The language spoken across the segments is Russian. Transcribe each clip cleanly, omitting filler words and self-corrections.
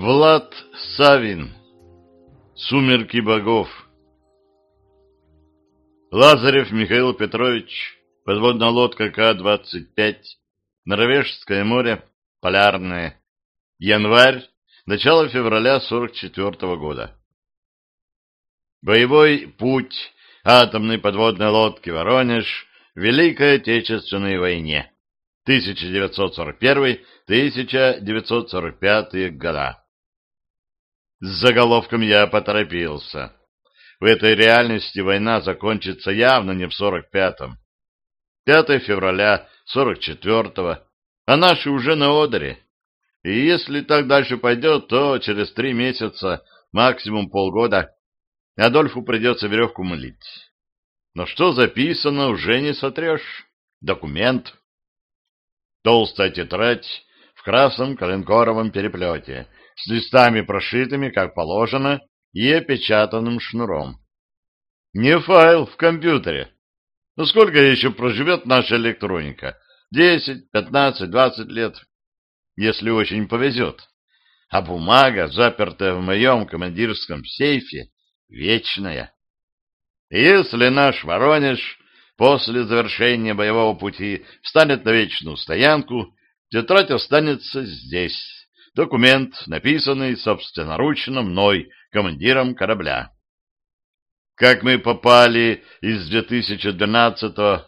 Влад Савин. Сумерки богов. Лазарев Михаил Петрович. Подводная лодка К-25. Норвежское море. Полярное. Январь. Начало февраля 44-го года. Боевой путь атомной подводной лодки «Воронеж» в Великой Отечественной войне. 1941-1945 года. С заголовком я поторопился. В этой реальности война закончится явно не в 45-м. 5 февраля 44-го, а наши уже на одере. И если так дальше пойдет, то через 3 месяца, максимум полгода, Адольфу придется веревку мылить. Но что записано, уже не сотрешь. Документ. Толстая тетрадь в красном коленкоровом переплете, с листами прошитыми, как положено, и опечатанным шнуром. Не файл в компьютере. Но сколько еще проживет наша электроника? 10, 15, 20 лет, если очень повезет. А бумага, запертая в моем командирском сейфе, вечная. И если наш Воронеж после завершения боевого пути встанет на вечную стоянку, тетрадь останется здесь. Документ, написанный собственноручно мной, командиром корабля. Как мы попали из 2012 в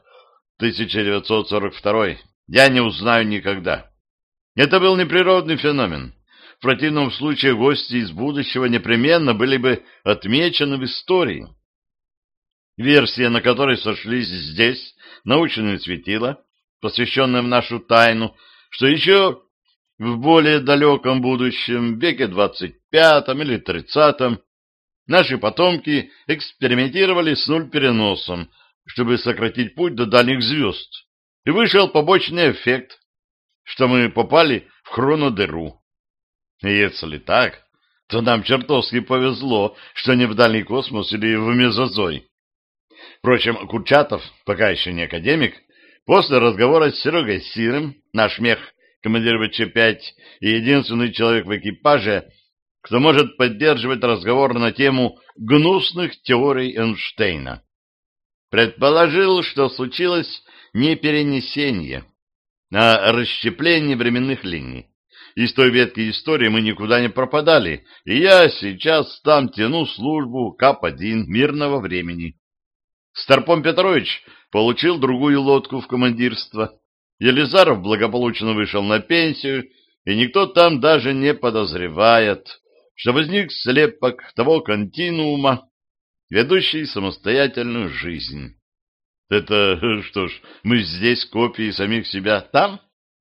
1942, я не узнаю никогда. Это был неприродный феномен. В противном случае гости из будущего непременно были бы отмечены в истории. Версия, на которой сошлись здесь научные светила, посвященные в нашу тайну, что еще в более далеком будущем, веке 25 или 30, наши потомки экспериментировали с нуль-переносом, чтобы сократить путь до дальних звезд. И вышел побочный эффект, что мы попали в хронодыру. И если так, то нам чертовски повезло, что не в дальний космос или в мезозой. Впрочем, Курчатов, пока еще не академик, после разговора с Серегой Сирым, наш мех, командир ВЧ-5 и единственный человек в экипаже, кто может поддерживать разговор на тему гнусных теорий Эйнштейна, предположил, что случилось не перенесение, а расщепление временных линий. Из той ветки истории мы никуда не пропадали, и я сейчас там тяну службу КАП-1 мирного времени. Старпом Петрович получил другую лодку в командирство. Елизаров благополучно вышел на пенсию, и никто там даже не подозревает, что возник слепок того континуума, ведущий самостоятельную жизнь. Это что ж, мы здесь копии самих себя там?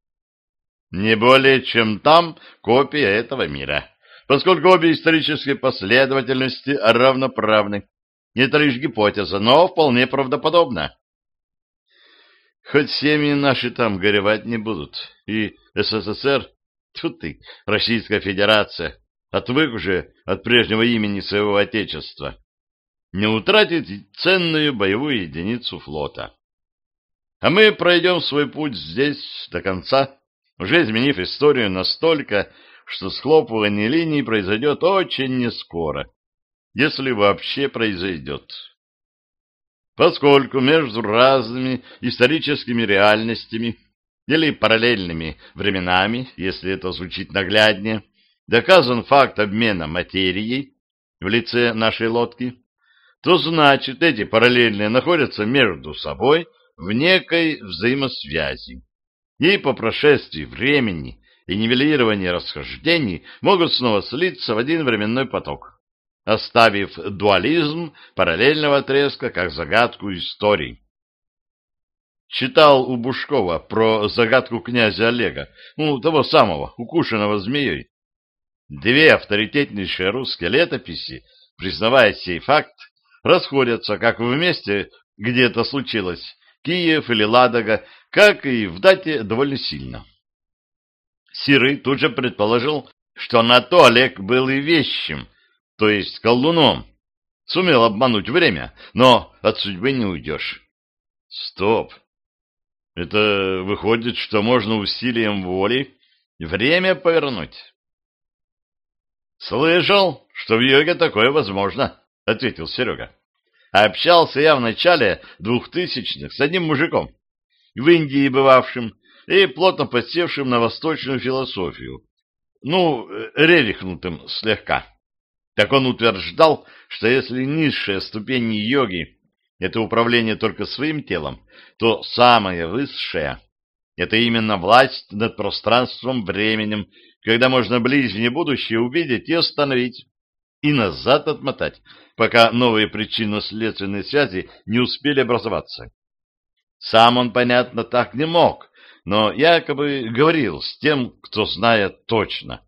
Не более чем там копия этого мира, поскольку обе исторические последовательности равноправны. Это лишь гипотеза, но вполне правдоподобна. Хоть семьи наши там горевать не будут, и СССР, тьфу ты, Российская Федерация, отвык уже от прежнего имени своего отечества, не утратит ценную боевую единицу флота. А мы пройдем свой путь здесь до конца, уже изменив историю настолько, что схлопывание линий произойдет очень нескоро, если вообще произойдет. Поскольку между разными историческими реальностями или параллельными временами, если это звучит нагляднее, доказан факт обмена материей в лице нашей лодки, то значит, эти параллельные находятся между собой в некой взаимосвязи. И по прошествии времени и нивелировании расхождений могут снова слиться в один временной поток, оставив дуализм параллельного отрезка как загадку истории. Читал у Бушкова про загадку князя Олега, того самого, укушенного змеей. 2 авторитетнейшие русские летописи, признавая сей факт, расходятся как в месте, где это случилось, Киев или Ладога, как и в дате довольно сильно. Сирый тут же предположил, что на то Олег был и вещим, то есть колдуном. Сумел обмануть время, но от судьбы не уйдешь. Стоп! Это выходит, что можно усилием воли время повернуть. Слышал, что в йоге такое возможно, ответил Серега. Общался я в начале 2000-х с одним мужиком, в Индии бывавшим и плотно подсевшим на восточную философию. Рерихнутым слегка. Так он утверждал, что если низшая ступень йоги — это управление только своим телом, то самое высшее — это именно власть над пространством, временем, когда можно ближнее будущее увидеть и остановить, и назад отмотать, пока новые причинно-следственные связи не успели образоваться. Сам он, понятно, так не мог, но якобы говорил с тем, кто знает точно.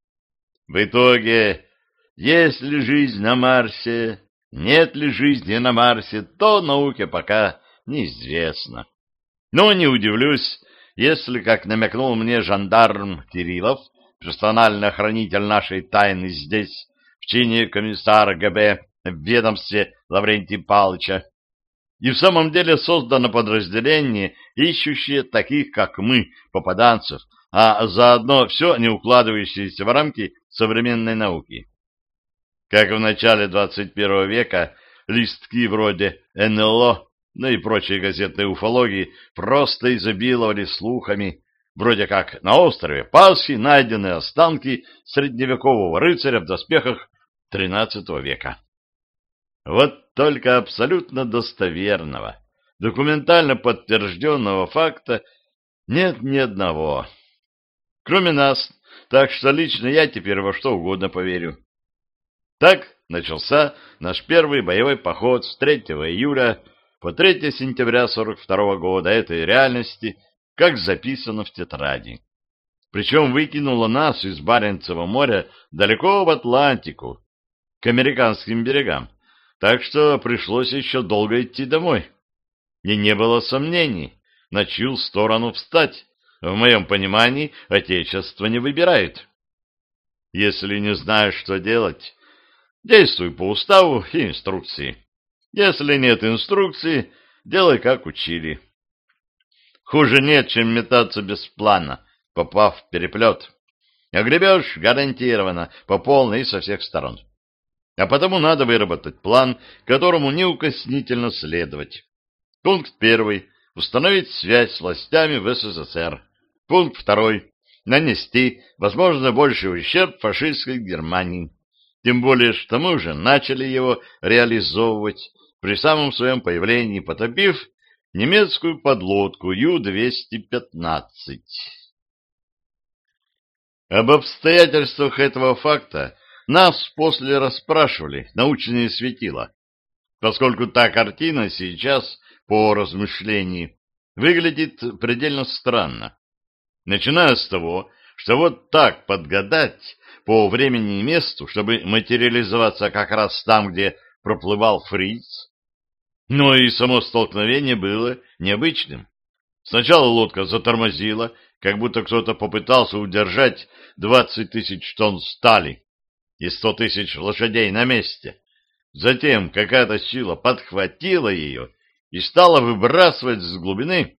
В итоге, есть ли жизнь на Марсе, нет ли жизни на Марсе, то науке пока неизвестно. Но не удивлюсь, если, как намекнул мне жандарм Кириллов, персональный охранитель нашей тайны здесь, в чине комиссара ГБ в ведомстве Лаврентия Павловича, и в самом деле создано подразделение, ищущее таких, как мы, попаданцев, а заодно все не укладывающееся в рамки современной науки. Как в начале 21 века листки вроде НЛО, и прочие газетные уфологии просто изобиловали слухами, вроде как на острове Пасхи найдены останки средневекового рыцаря в доспехах XIII века. Вот только абсолютно достоверного, документально подтвержденного факта нет ни одного. Кроме нас, так что лично я теперь во что угодно поверю. Так начался наш первый боевой поход с 3 июля по 3 сентября 42 года этой реальности, как записано в тетради. Причем выкинуло нас из Баренцева моря далеко в Атлантику, к американским берегам, так что пришлось еще долго идти домой. И не было сомнений, на чью сторону встать. В моем понимании, Отечество не выбирает. Если не знаешь, что делать, действуй по уставу и инструкции. Если нет инструкции, делай, как учили. Хуже нет, чем метаться без плана, попав в переплет. Огребешь гарантированно, по полной и со всех сторон. А потому надо выработать план, которому неукоснительно следовать. Пункт 1. Установить связь с властями в СССР. Пункт 2. Нанести, возможно, больший ущерб фашистской Германии. Тем более, что мы уже начали его реализовывать при самом своем появлении, потопив немецкую подлодку Ю-215. Об обстоятельствах этого факта нас после расспрашивали научные светила, поскольку та картина сейчас, по размышлению, выглядит предельно странно. Начиная с того, что вот так подгадать по времени и месту, чтобы материализоваться как раз там, где проплывал фриц. Но и само столкновение было необычным. Сначала лодка затормозила, как будто кто-то попытался удержать 20 тысяч тонн стали и 100 тысяч лошадей на месте. Затем какая-то сила подхватила ее и стала выбрасывать с глубины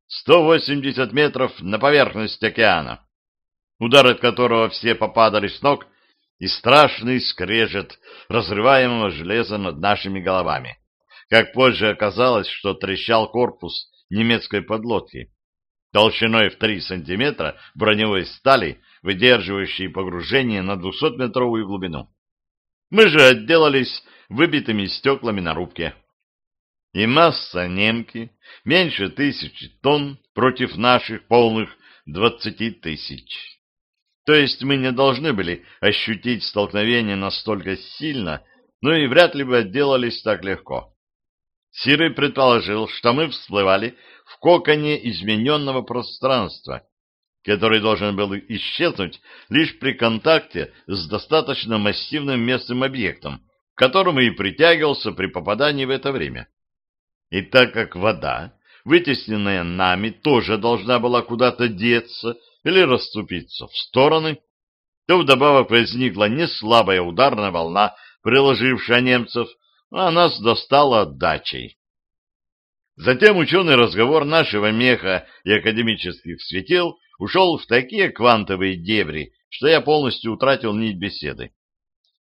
180 метров на поверхность океана, удар от которого все попадали с ног, и страшный скрежет разрываемого железа над нашими головами. Как позже оказалось, что трещал корпус немецкой подлодки, толщиной в 3 сантиметра броневой стали, выдерживающей погружение на 200-метровую глубину. Мы же отделались выбитыми стеклами на рубке. И масса немки меньше 1000 тонн против наших полных 20 тысяч. То есть мы не должны были ощутить столкновение настолько сильно, но и вряд ли бы отделались так легко. Сирый предположил, что мы всплывали в коконе измененного пространства, который должен был исчезнуть лишь при контакте с достаточно массивным местным объектом, к которому и притягивался при попадании в это время. И так как вода, вытесненная нами, тоже должна была куда-то деться или расступиться в стороны, то вдобавок возникла неслабая ударная волна, приложившая немцев, а нас достала отдачей. Затем ученый разговор нашего меха и академических светил ушел в такие квантовые дебри, что я полностью утратил нить беседы.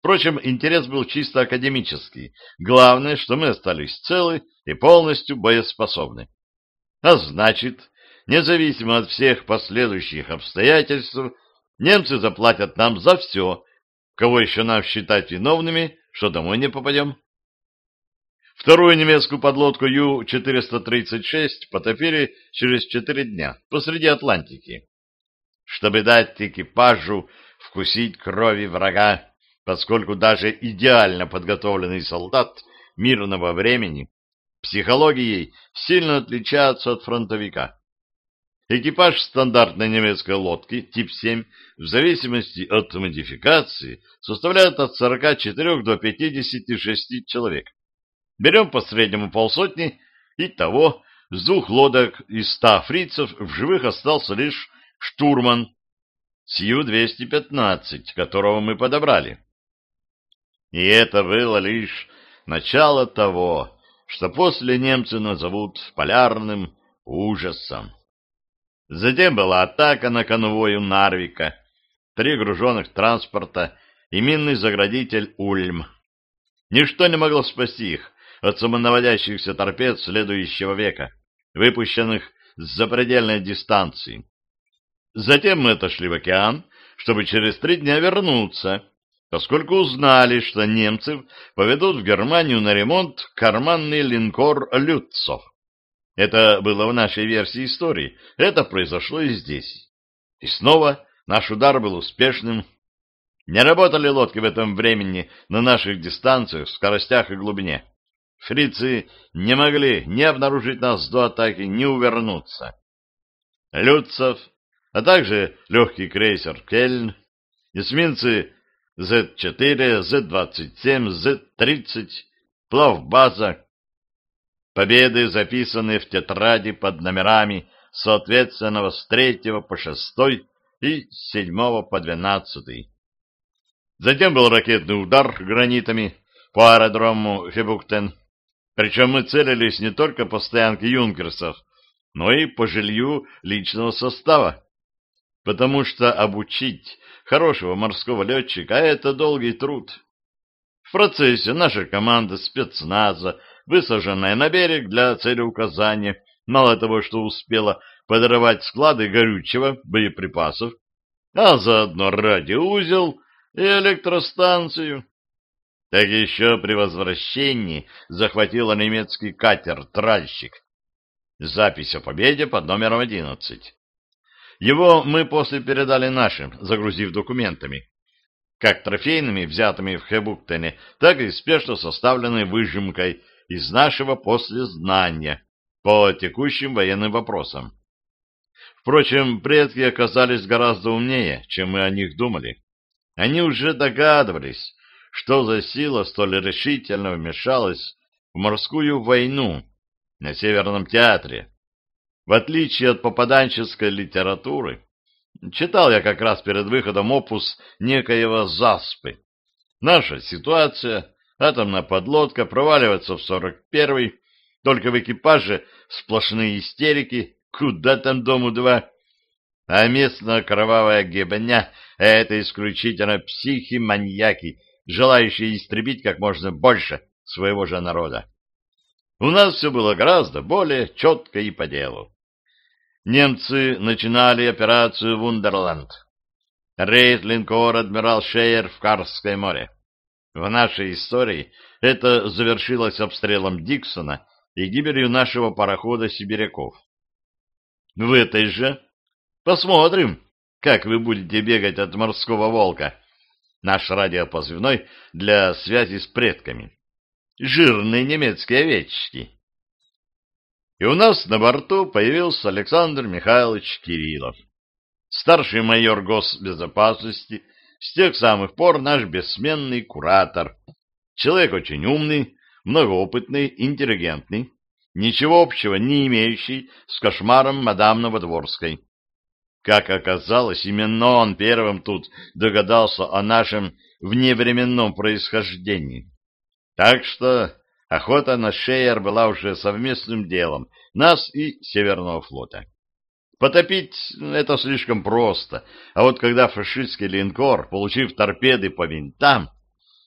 Впрочем, интерес был чисто академический. Главное, что мы остались целы и полностью боеспособны. А значит, независимо от всех последующих обстоятельств, немцы заплатят нам за все. Кого еще нам считать виновными, что домой не попадем? Вторую немецкую подлодку Ю-436 потопили через 4 дня посреди Атлантики. Чтобы дать экипажу вкусить крови врага, поскольку даже идеально подготовленный солдат мирного времени психологией сильно отличается от фронтовика. Экипаж стандартной немецкой лодки тип 7 в зависимости от модификации составляет от 44 до 56 человек. Берем по среднему полсотни, и того с 2 лодок из 100 фрицев в живых остался лишь штурман с Ю-215, которого мы подобрали. И это было лишь начало того, что после немцы назовут полярным ужасом. Затем была атака на конвой у Нарвика, 3 груженных транспорта и минный заградитель Ульм. Ничто не могло спасти их от самонаводящихся торпед следующего века, выпущенных с запредельной дистанции. Затем мы отошли в океан, чтобы через 3 дня вернуться, поскольку узнали, что немцы поведут в Германию на ремонт карманный линкор «Люцов». Это было в нашей версии истории. Это произошло и здесь. И снова наш удар был успешным. Не работали лодки в этом времени на наших дистанциях, скоростях и глубине. Фрицы не могли ни обнаружить нас до атаки, ни увернуться. Люцов, а также легкий крейсер «Кельн», эсминцы Z-4, Z-27, Z-30, плавбаза. Победы, записанные в тетради под номерами, соответственно, с 3 по 6 и с 7 по 12. Затем был ракетный удар гранитами по аэродрому Фебуктен. Причем мы целились не только по стоянке юнкерсов, но и по жилью личного состава. Потому что обучить хорошего морского летчика — это долгий труд. В процессе наша команда спецназа, высаженная на берег для целеуказания, мало того, что успела подорвать склады горючего, боеприпасов, а заодно радиоузел и электростанцию. Так еще при возвращении захватила немецкий катер «Тральщик». Запись о победе под номером 11. Его мы после передали нашим, загрузив документами, как трофейными, взятыми в Хебуктене, так и спешно составленной выжимкой из нашего послезнания по текущим военным вопросам. Впрочем, предки оказались гораздо умнее, чем мы о них думали. Они уже догадывались, что за сила столь решительно вмешалась в морскую войну на Северном театре. В отличие от попаданческой литературы, читал я как раз перед выходом опус некоего Заспы. Наша ситуация: атомная подлодка проваливается в 41-й, только в экипаже сплошные истерики, куда там дому-2, а местная кровавая гибня — это исключительно психи-маньяки, желающие истребить как можно больше своего же народа. У нас все было гораздо более четко и по делу. Немцы начинали операцию «Вундерланд». Рейд линкора «Адмирал Шейер» в Карское море. В нашей истории это завершилось обстрелом Диксона и гибелью нашего парохода «Сибиряков». В этой же посмотрим, как вы будете бегать от морского волка. Наш радиопозывной для связи с предками. Жирные немецкие овечки. И у нас на борту появился Александр Михайлович Кириллов, старший майор госбезопасности, с тех самых пор наш бессменный куратор. Человек очень умный, многоопытный, интеллигентный, ничего общего не имеющий с кошмаром мадам Новодворской. Как оказалось, именно он первым тут догадался о нашем вневременном происхождении. Так что охота на Шейер была уже совместным делом нас и Северного флота. Потопить — это слишком просто, а вот когда фашистский линкор, получив торпеды по винтам,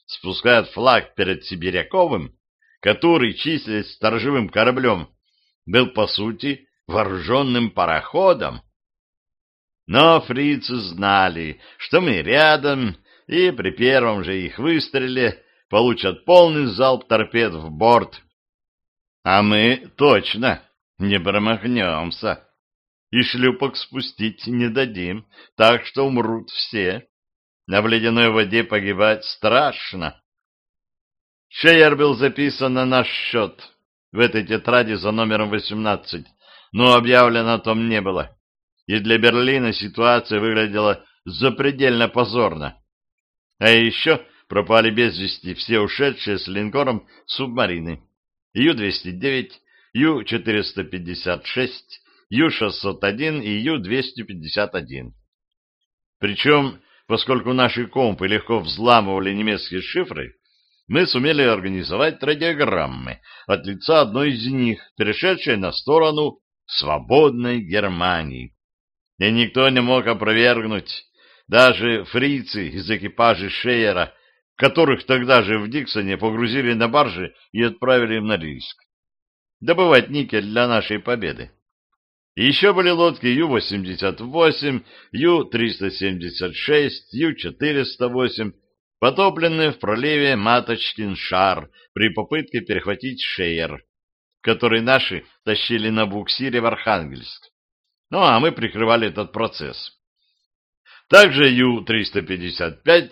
спускают флаг перед Сибиряковым, который, числясь сторожевым кораблем, был, по сути, вооруженным пароходом. Но фрицы знали, что мы рядом, и при первом же их выстреле получат полный залп торпед в борт. А мы точно не промахнемся. И шлюпок спустить не дадим, так что умрут все. На в ледяной воде погибать страшно. Шейер был записан на наш счет в этой тетради за номером 18, но объявлено о том не было. И для Берлина ситуация выглядела запредельно позорно. А еще пропали без вести все ушедшие с линкором субмарины Ю-209, Ю-456, Ю-601 и Ю-251. Причем, поскольку наши компы легко взламывали немецкие шифры, мы сумели организовать радиограммы от лица одной из них, перешедшей на сторону свободной Германии. И никто не мог опровергнуть, даже фрицы из экипажа Шейера, которых тогда же в Диксоне погрузили на баржи и отправили в Норильск добывать никель для нашей победы. И еще были лодки Ю-88, Ю-376, Ю-408, потопленные в проливе Маточкин шар при попытке перехватить Шейер, который наши тащили на буксире в Архангельск. Ну, а мы прикрывали этот процесс. Также Ю-355,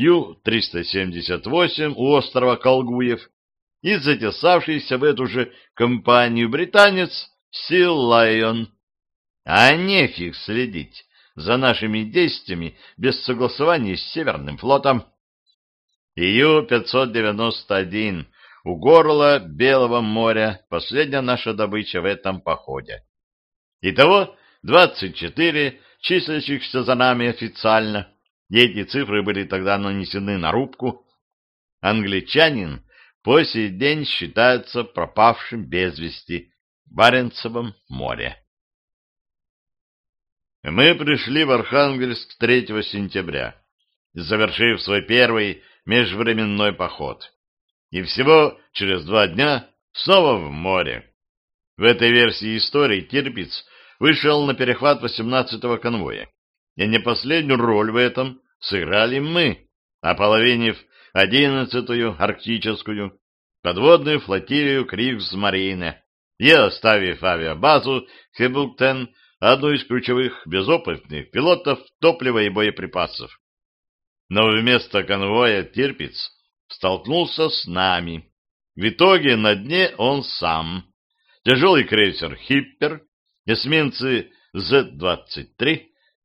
Ю-378 у острова Колгуев и затесавшийся в эту же компанию британец Сил Лайон. А нефиг следить за нашими действиями без согласования с Северным флотом. Ю-591 у горла Белого моря, последняя наша добыча в этом походе. Итого 24 числящихся за нами официально. И эти цифры были тогда нанесены на рубку. Англичанин по сей день считается пропавшим без вести в Баренцевом море. Мы пришли в Архангельск 3 сентября, завершив свой первый межвременной поход. И всего через 2 дня снова в море. В этой версии истории Тирпиц вышел на перехват 18-го конвоя. И не последнюю роль в этом сыграли мы, ополовинив 11-ю арктическую подводную флотилию Кригсмарине и оставив авиабазу Хебуктен, одну из ключевых безопытных пилотов топлива и боеприпасов. Но вместо конвоя Тирпиц столкнулся с нами. В итоге на дне он сам. Тяжелый крейсер «Хиппер», эсминцы З-23,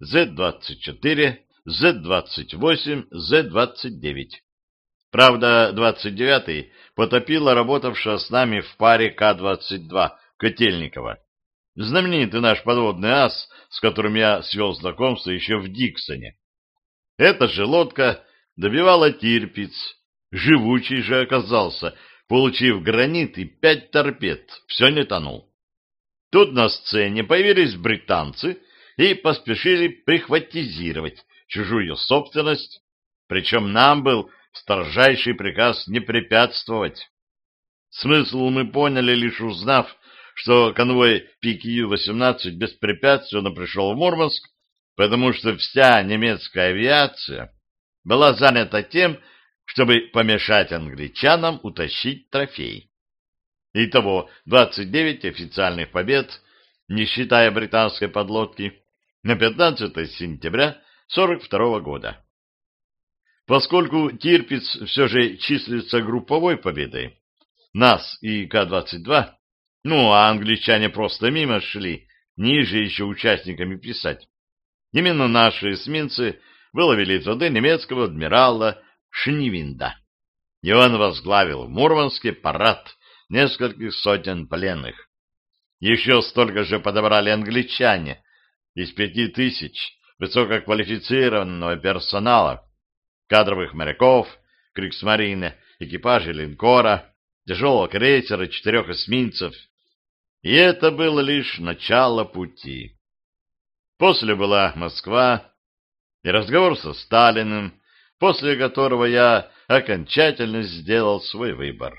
З-24, З-28, З-29. Правда, 29-й потопила работавшая с нами в паре К-22 Котельникова. Знаменитый наш подводный ас, с которым я свел знакомство еще в Диксоне. Эта же лодка добивала Тирпиц. Живучий же оказался, получив гранит и 5 торпед, все не тонул. Тут на сцене появились британцы и поспешили прихватизировать чужую собственность, причем нам был строжайший приказ не препятствовать. Смысл мы поняли, лишь узнав, что конвой ПКЮ-18 беспрепятственно пришел в Мурманск, потому что вся немецкая авиация была занята тем, чтобы помешать англичанам утащить трофей. Итого 29 официальных побед, не считая британской подлодки, на 15 сентября 1942 года. Поскольку Тирпиц все же числится групповой победой, нас и К-22, ну а англичане просто мимо шли, ниже еще участниками писать, именно наши эсминцы выловили из воды немецкого адмирала Шнивинда. И он возглавил в Мурманске парад нескольких сотен пленных. Еще столько же подобрали англичане из 5000 высококвалифицированного персонала, кадровых моряков, Кригсмарine, экипажей линкора, тяжелого крейсера, 4 эсминцев. И это было лишь начало пути. После была Москва и разговор со Сталиным, после которого я окончательно сделал свой выбор.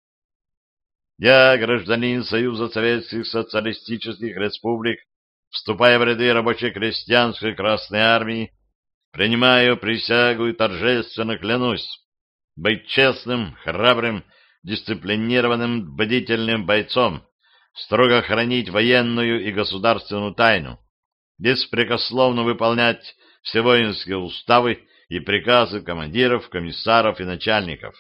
Я, гражданин Союза Советских Социалистических Республик, вступая в ряды рабоче-крестьянской Красной Армии, принимаю присягу и торжественно клянусь быть честным, храбрым, дисциплинированным, бдительным бойцом, строго хранить военную и государственную тайну, беспрекословно выполнять все воинские уставы и приказы командиров, комиссаров и начальников.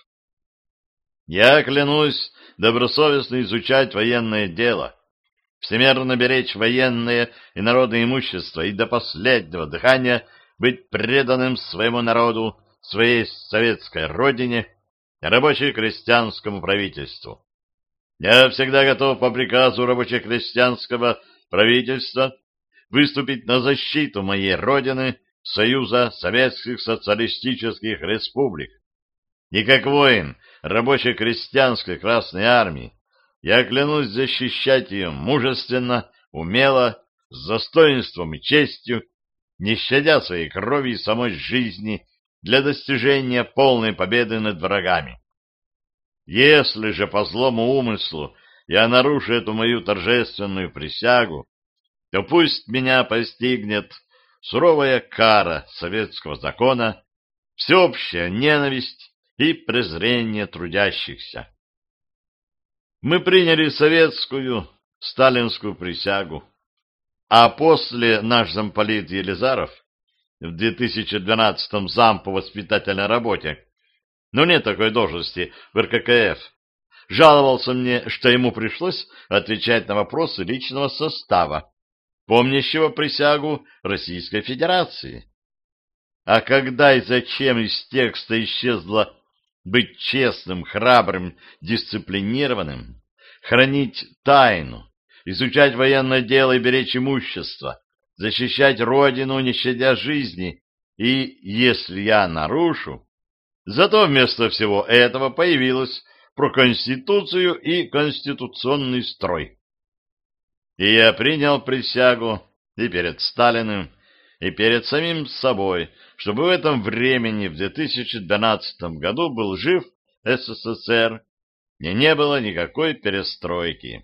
Я клянусь добросовестно изучать военное дело, всемерно беречь военное и народное имущество и до последнего дыхания быть преданным своему народу, своей советской родине, рабоче-крестьянскому правительству. Я всегда готов по приказу рабоче-крестьянского правительства выступить на защиту моей родины, Союза Советских Социалистических Республик. И как воин рабоче-крестьянской Красной Армии я клянусь защищать ее мужественно, умело, с достоинством и честью, не щадя своей крови и самой жизни для достижения полной победы над врагами. Если же по злому умыслу я нарушу эту мою торжественную присягу, то пусть меня постигнет суровая кара советского закона, всеобщая ненависть и презрение трудящихся. Мы приняли советскую, сталинскую присягу, а после наш замполит Елизаров в 2012-м зам по воспитательной работе, но нет такой должности в РККФ, жаловался мне, что ему пришлось отвечать на вопросы личного состава, помнящего присягу Российской Федерации. А когда и зачем из текста исчезло быть честным, храбрым, дисциплинированным, хранить тайну, изучать военное дело и беречь имущество, защищать родину, не щадя жизни, и, если я нарушу, зато вместо всего этого появилось про Конституцию и конституционный строй. И я принял присягу и перед Сталиным, и перед самим собой, чтобы в этом времени, в 2012 году, был жив СССР, и не было никакой перестройки.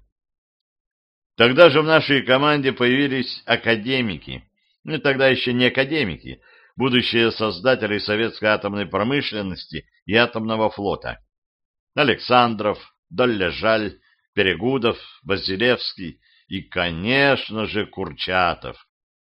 Тогда же в нашей команде появились академики, ну тогда еще не академики, будущие создатели советской атомной промышленности и атомного флота. Александров, Доллежаль, Перегудов, Базилевский и, конечно же, Курчатов.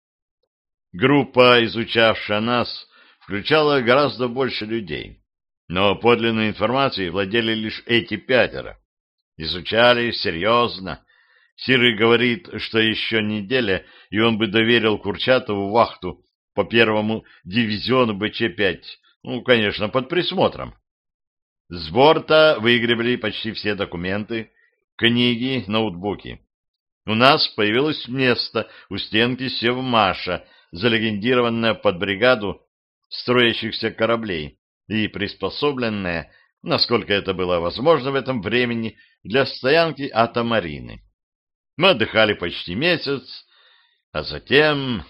Группа, изучавшая нас, включала гораздо больше людей, но подлинной информацией владели лишь эти пятеро. Изучали серьезно. Сирый говорит, что еще неделя, и он бы доверил Курчатову вахту по первому дивизиону БЧ-5, ну, конечно, под присмотром. С борта выгребли почти все документы, книги, ноутбуки. У нас появилось место у стенки Севмаша, залегендированное под бригаду строящихся кораблей и приспособленное, насколько это было возможно в этом времени, для стоянки Атомарины. Мы отдыхали почти месяц, а затем...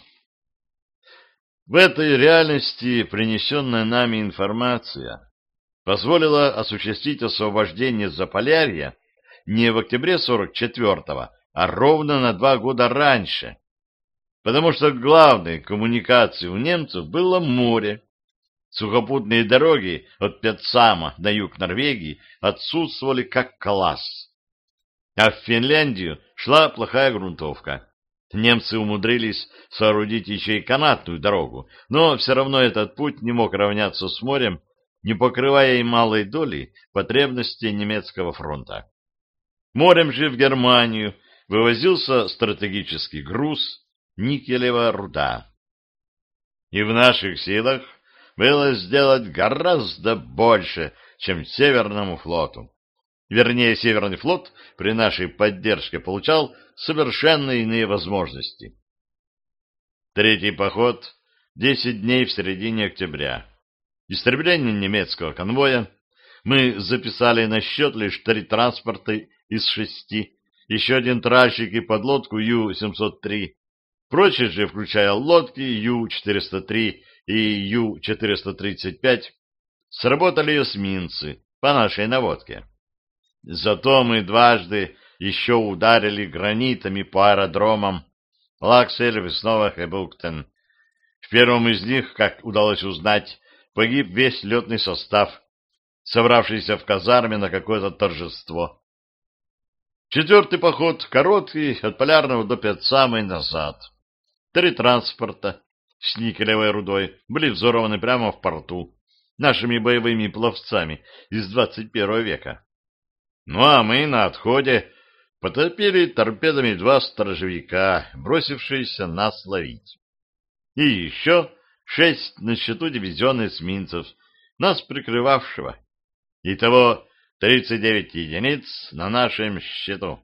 В этой реальности принесенная нами информация позволила осуществить освобождение Заполярья не в октябре 44-го, а ровно на 2 года раньше, потому что главной коммуникацией у немцев было море. Сухопутные дороги от Петсама на юг Норвегии отсутствовали как класс. А в Финляндию шла плохая грунтовка. Немцы умудрились соорудить еще и канатную дорогу, но все равно этот путь не мог равняться с морем, не покрывая и малой доли потребностей немецкого фронта. Морем же в Германию вывозился стратегический груз, никелевая руда. И в наших силах было сделать гораздо больше, чем Северному флоту. Вернее, Северный флот при нашей поддержке получал совершенно иные возможности. Третий поход, 10 дней в середине октября. Истребление немецкого конвоя. Мы записали на счет лишь 3 транспорта из 6, еще 1 тральщик и подлодку Ю-703. Прочие же, включая лодки Ю-403 и Ю-435 сработали эсминцы по нашей наводке. Зато мы дважды еще ударили гранитами по аэродромам Лаксель, Веснова и Буктен. В первом из них, как удалось узнать, погиб весь летный состав, собравшийся в казарме на какое-то торжество. Четвертый поход, короткий, от Полярного до Пятсама и назад. 3 транспорта с никелевой рудой были взорваны прямо в порту нашими боевыми пловцами из 21 века. Ну а мы на отходе потопили торпедами 2 сторожевика, бросившиеся нас ловить. И еще 6 на счету дивизиона эсминцев, нас прикрывавшего. Итого 39 единиц на нашем счету.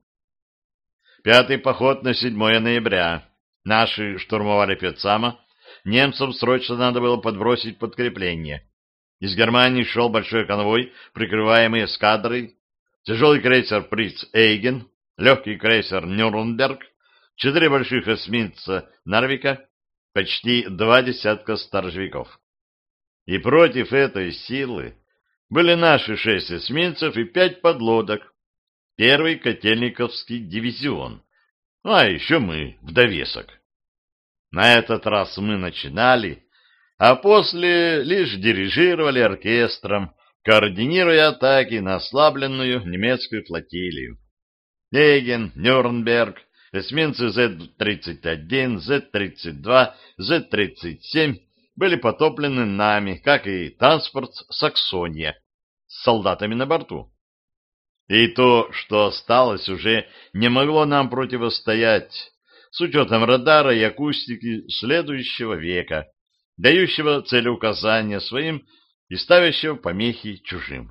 5-й поход на 7 ноября. Наши штурмовали Петсама. Немцам срочно надо было подбросить подкрепление. Из Германии шел большой конвой, прикрываемый эскадрой. Тяжелый крейсер «Приц Эйген», легкий крейсер «Нюрнберг», 4 больших эсминца «Нарвика», почти 2 десятка сторожевиков. И против этой силы были наши 6 эсминцев и 5 подлодок, 1-й Котельниковский дивизион, а еще мы в довесок. На этот раз мы начинали, а после лишь дирижировали оркестром, координируя атаки на ослабленную немецкую флотилию. Эйген, Нюрнберг, эсминцы З-31, З-32, З-37 были потоплены нами, как и транспорт «Саксония» с солдатами на борту. И то, что осталось, уже не могло нам противостоять, с учетом радара и акустики следующего века, дающего целеуказания своим и ставящего помехи чужим.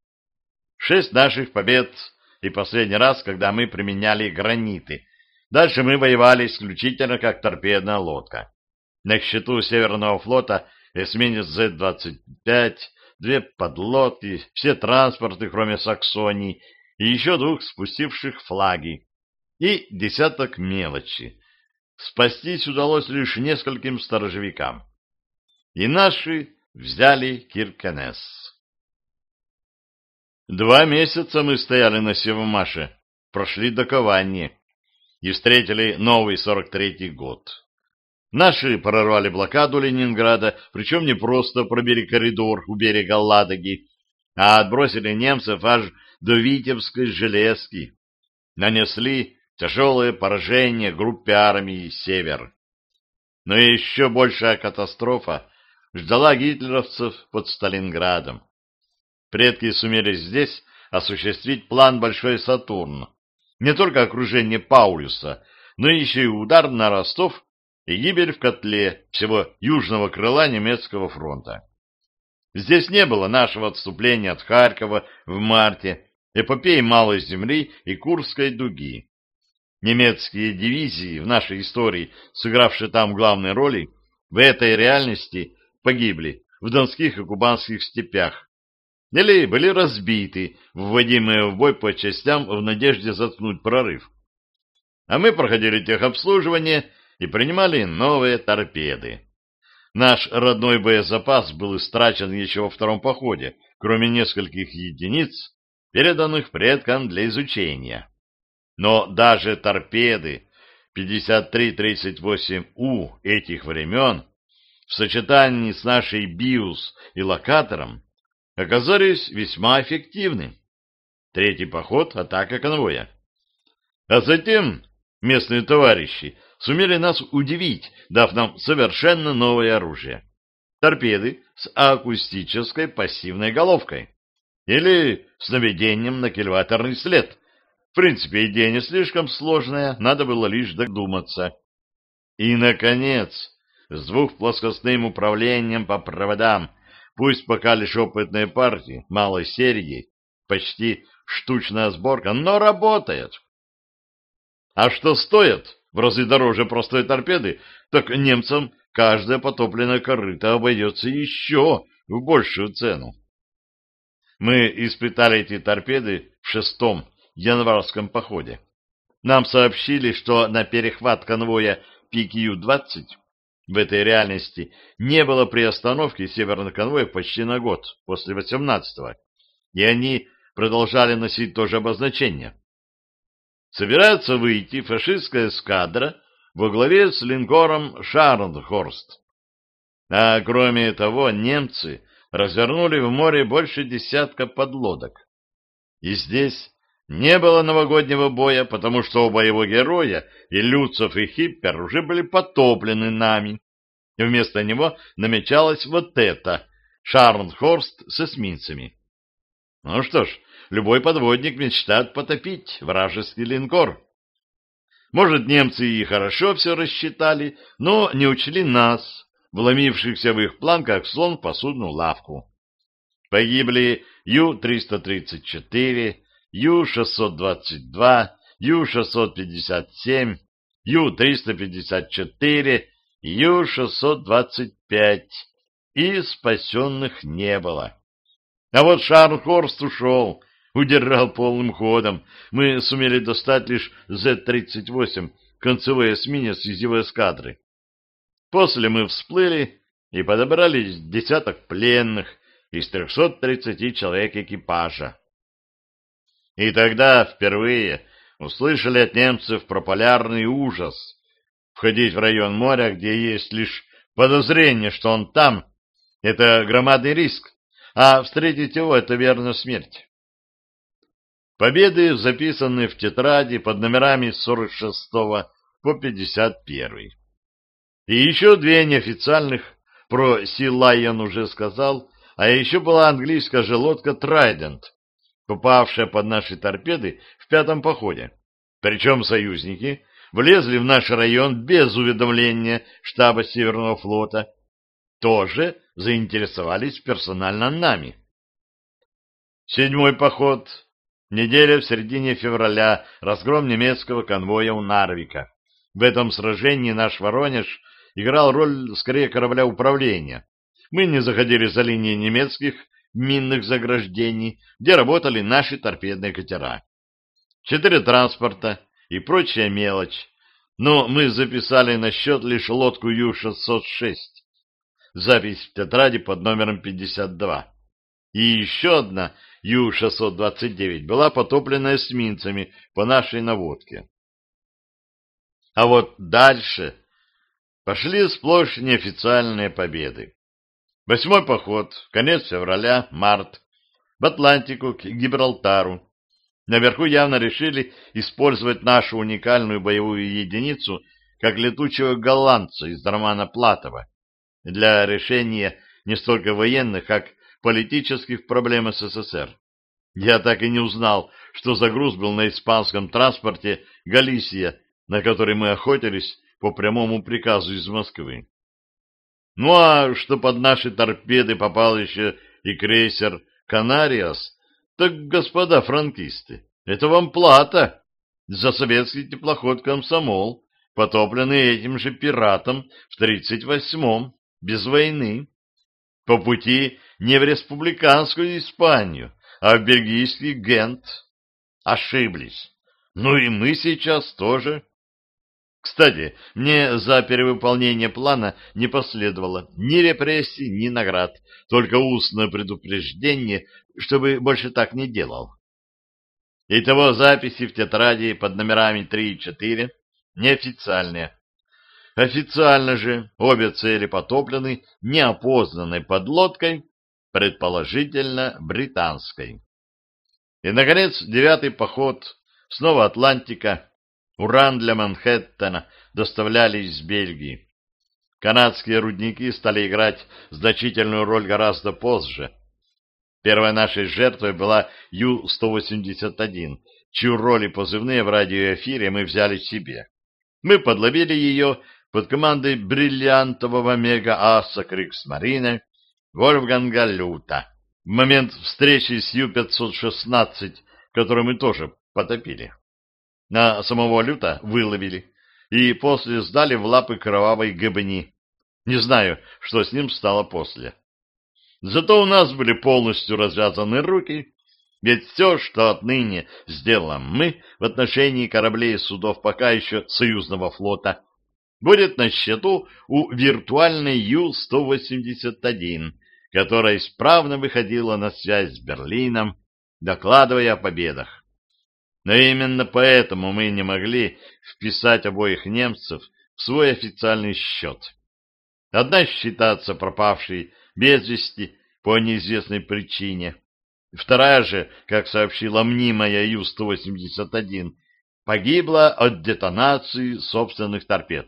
6 наших побед и последний раз, когда мы применяли граниты. Дальше мы воевали исключительно как торпедная лодка. На счету Северного флота эсминец З-25, 2 подлодки, все транспорты, кроме Саксонии, и еще 2 спустивших флаги, и десяток мелочи. Спастись удалось лишь нескольким сторожевикам. И наши взяли Киркенес. 2 месяца мы стояли на Севмаше, прошли докование и встретили новый 43-й год. Наши прорвали блокаду Ленинграда, причем не просто пробили коридор у берега Ладоги, а отбросили немцев аж до Витебской железки. Нанесли тяжелое поражение группе армии «Север». Но еще большая катастрофа ждала гитлеровцев под Сталинградом. Предки сумели здесь осуществить план «Большой Сатурн». Не только окружение Паулюса, но еще и удар на Ростов и гибель в котле всего южного крыла немецкого фронта. Здесь не было нашего отступления от Харькова в марте, эпопеи Малой Земли и Курской дуги. Немецкие дивизии в нашей истории, сыгравшие там главные роли, в этой реальности погибли в Донских и Кубанских степях или были разбиты, вводимые в бой по частям в надежде заткнуть прорыв. А мы проходили техобслуживание и принимали новые торпеды. Наш родной боезапас был истрачен еще во втором походе, кроме нескольких единиц, переданных предкам для изучения. Но даже торпеды 53-38У этих времен в сочетании с нашей БИУС и локатором оказались весьма эффективны. 3-й поход — атака конвоя. А затем местные товарищи сумели нас удивить, дав нам совершенно новое оружие. Торпеды с акустической пассивной головкой. Или с наведением на кильваторный след. В принципе, идея не слишком сложная, надо было лишь додуматься. И, наконец, с 2-плоскостным управлением по проводам, пусть пока лишь опытные партии, малой серии, почти штучная сборка, но работает. А что стоит в разы дороже простой торпеды, так немцам каждая потопленная корыта обойдется еще в большую цену. Мы испытали эти торпеды в 6-м январском походе. Нам сообщили, что на перехват конвоя ПКЮ-20 В этой реальности не было приостановки северных конвоев почти на год после 18-го, и они продолжали носить то же обозначение. Собирается выйти фашистская эскадра во главе с линкором «Шарнхорст». А кроме того, немцы развернули в море больше десятка подлодок. И здесь не было новогоднего боя, потому что оба его героя, и Люцов, и Хиппер, уже были потоплены нами. И вместо него намечалось вот это — Шарнхорст с эсминцами. Ну что ж, любой подводник мечтает потопить вражеский линкор. Может, немцы и хорошо все рассчитали, но не учли нас, вломившихся в их план, как слон в посудную лавку. Погибли Ю-334, Ю-622, Ю-657, Ю-354, Ю-625, и спасенных не было. А вот Шарнхорст ушел, удирал полным ходом. Мы сумели достать лишь З-38, концевой эсминец из его эскадры. После мы всплыли и подобрали десяток пленных из 330 человек экипажа. И тогда впервые услышали от немцев про полярный ужас. Входить в район моря, где есть лишь подозрение, что он там, это громадный риск, а встретить его — это верно смерть. Победы записаны в тетради под номерами с 46 по 51. И еще две неофициальных, про Си Лайон уже сказал, а еще была английская же лодка Трайдент, попавшая под наши торпеды в 5-м походе. Причем союзники влезли в наш район без уведомления штаба Северного флота, тоже заинтересовались персонально нами. 7-й поход. Неделя в середине февраля. Разгром немецкого конвоя у Нарвика. В этом сражении наш Воронеж играл роль скорее корабля управления. Мы не заходили за линии немецких минных заграждений, где работали наши торпедные катера. 4 транспорта и прочая мелочь. Но мы записали на счет лишь лодку Ю-606. Запись в тетради под номером 52. И еще одна Ю-629 была потоплена эсминцами по нашей наводке. А вот дальше пошли сплошь неофициальные победы. 8-й поход, конец февраля, март, в Атлантику к Гибралтару. Наверху явно решили использовать нашу уникальную боевую единицу как летучего голландца из романа Платова для решения не столько военных, как политических проблем СССР. Я так и не узнал, что за груз был на испанском транспорте «Галисия», на который мы охотились по прямому приказу из Москвы. Ну а что под наши торпеды попал еще и крейсер «Канариас», так, господа франкисты, это вам плата за советский теплоход «Комсомол», потопленный этим же пиратом в 38-м, без войны. По пути не в республиканскую Испанию, а в бельгийский Гент. Ошиблись. Ну и мы сейчас тоже. Кстати, мне за перевыполнение плана не последовало ни репрессий, ни наград, только устное предупреждение, чтобы больше так не делал. Итого записи в тетради под номерами 3 и 4 неофициальные. Официально же обе цели потоплены неопознанной подлодкой, предположительно британской. И, наконец, 9-й поход, снова Атлантика. Уран для Манхэттена доставляли из Бельгии. Канадские рудники стали играть значительную роль гораздо позже. Первой нашей жертвой была Ю-181, чью роль и позывные в радиоэфире мы взяли себе. Мы подловили ее под командой бриллиантового мега-аса Кригсмарine Вольфганга Люта в момент встречи с Ю-516, которую мы тоже потопили. На самого Люта выловили и после сдали в лапы кровавой гыбни. Не знаю, что с ним стало после. Зато у нас были полностью развязаны руки, ведь все, что отныне сделаем мы в отношении кораблей и судов пока еще союзного флота, будет на счету у виртуальной Ю-181, которая исправно выходила на связь с Берлином, докладывая о победах. Но именно поэтому мы не могли вписать обоих немцев в свой официальный счет. Одна считаться пропавшей без вести по неизвестной причине, вторая же, как сообщила мнимая Ю-181, погибла от детонации собственных торпед.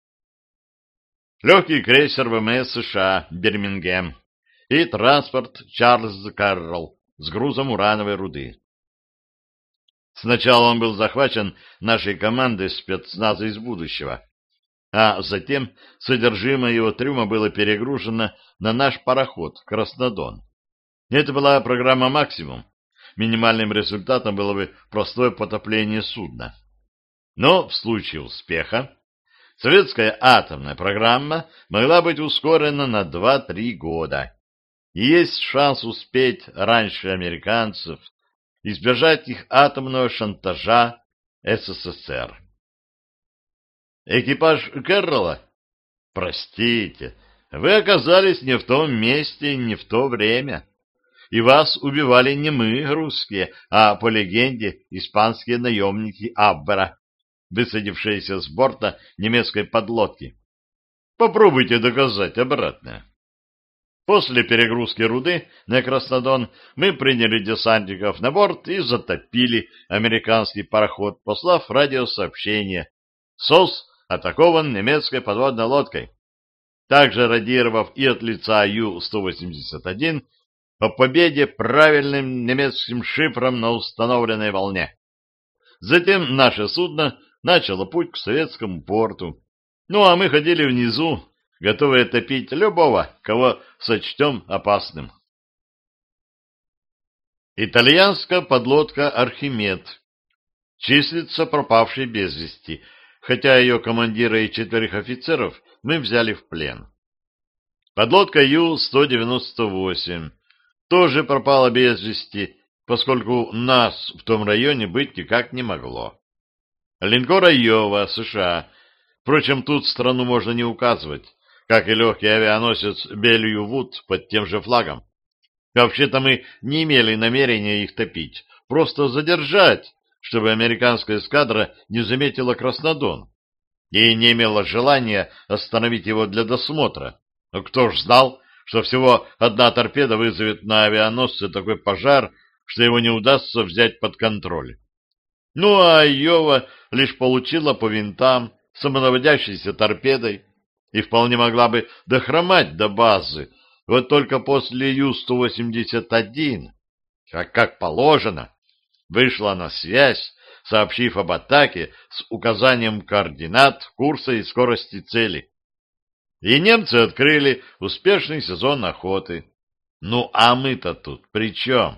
Легкий крейсер ВМС США «Бирмингем» и транспорт «Чарльз Кэрролл» с грузом урановой руды. Сначала он был захвачен нашей командой спецназа из будущего, а затем содержимое его трюма было перегружено на наш пароход «Краснодон». Это была программа «Максимум». Минимальным результатом было бы простое потопление судна. Но в случае успеха советская атомная программа могла быть ускорена на 2-3 года. И есть шанс успеть раньше американцев, избежать их атомного шантажа СССР. Экипаж Кэрролла? Простите, вы оказались не в том месте, не в то время. И вас убивали не мы, русские, а, по легенде, испанские наемники Абвера, высадившиеся с борта немецкой подлодки. Попробуйте доказать обратное. После перегрузки руды на Краснодон мы приняли десантников на борт и затопили американский пароход, послав радиосообщение. СОС атакован немецкой подводной лодкой. Также радировав и от лица Ю-181 о победе правильным немецким шифром на установленной волне. Затем наше судно начало путь к советскому порту. Ну, а мы ходили внизу, готовые топить любого, кого сочтем опасным. Итальянская подлодка «Архимед» числится пропавшей без вести, хотя ее командира и 4 офицеров мы взяли в плен. Подлодка Ю-198 тоже пропала без вести, поскольку нас в том районе быть никак не могло. Линкор «Айова», США. Впрочем, тут страну можно не указывать, как и легкий авианосец «Белью-Вуд» под тем же флагом. Вообще-то мы не имели намерения их топить, просто задержать, чтобы американская эскадра не заметила Краснодон и не имела желания остановить его для досмотра. Но кто ж знал, что всего одна торпеда вызовет на авианосце такой пожар, что его не удастся взять под контроль. Ну, а Айова лишь получила по винтам самонаводящейся торпедой и вполне могла бы дохромать до базы, вот только после Ю-181, как положено, вышла на связь, сообщив об атаке с указанием координат, курса и скорости цели. И немцы открыли успешный сезон охоты. Ну, а мы-то тут при чем?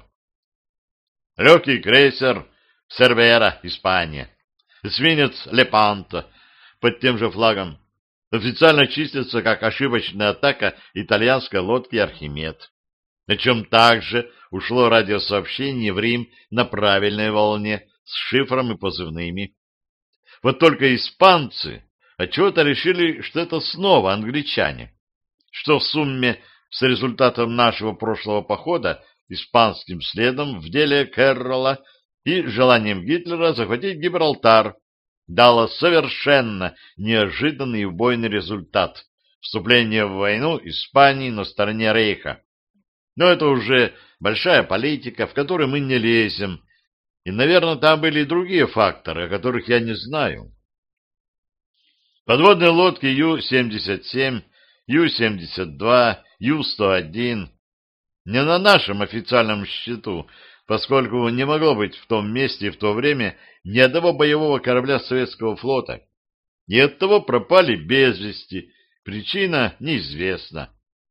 Легкий крейсер «Сервера», Испания, эсминец «Лепанто» под тем же флагом официально числится как ошибочная атака итальянской лодки «Архимед», на чем также ушло радиосообщение в Рим на правильной волне с шифром и позывными. Вот только испанцы отчего-то решили, что это снова англичане, что в сумме с результатом нашего прошлого похода испанским следом в деле Кэрролла и желанием Гитлера захватить Гибралтар дало совершенно неожиданный убойный результат — вступление в войну Испании на стороне Рейха. Но это уже большая политика, в которой мы не лезем, и, наверное, там были и другие факторы, о которых я не знаю. Подводные лодки Ю-77, Ю-72, Ю-101 не на нашем официальном счету, поскольку не могло быть в том месте и в то время ни одного боевого корабля советского флота, и оттого пропали без вести, причина неизвестна.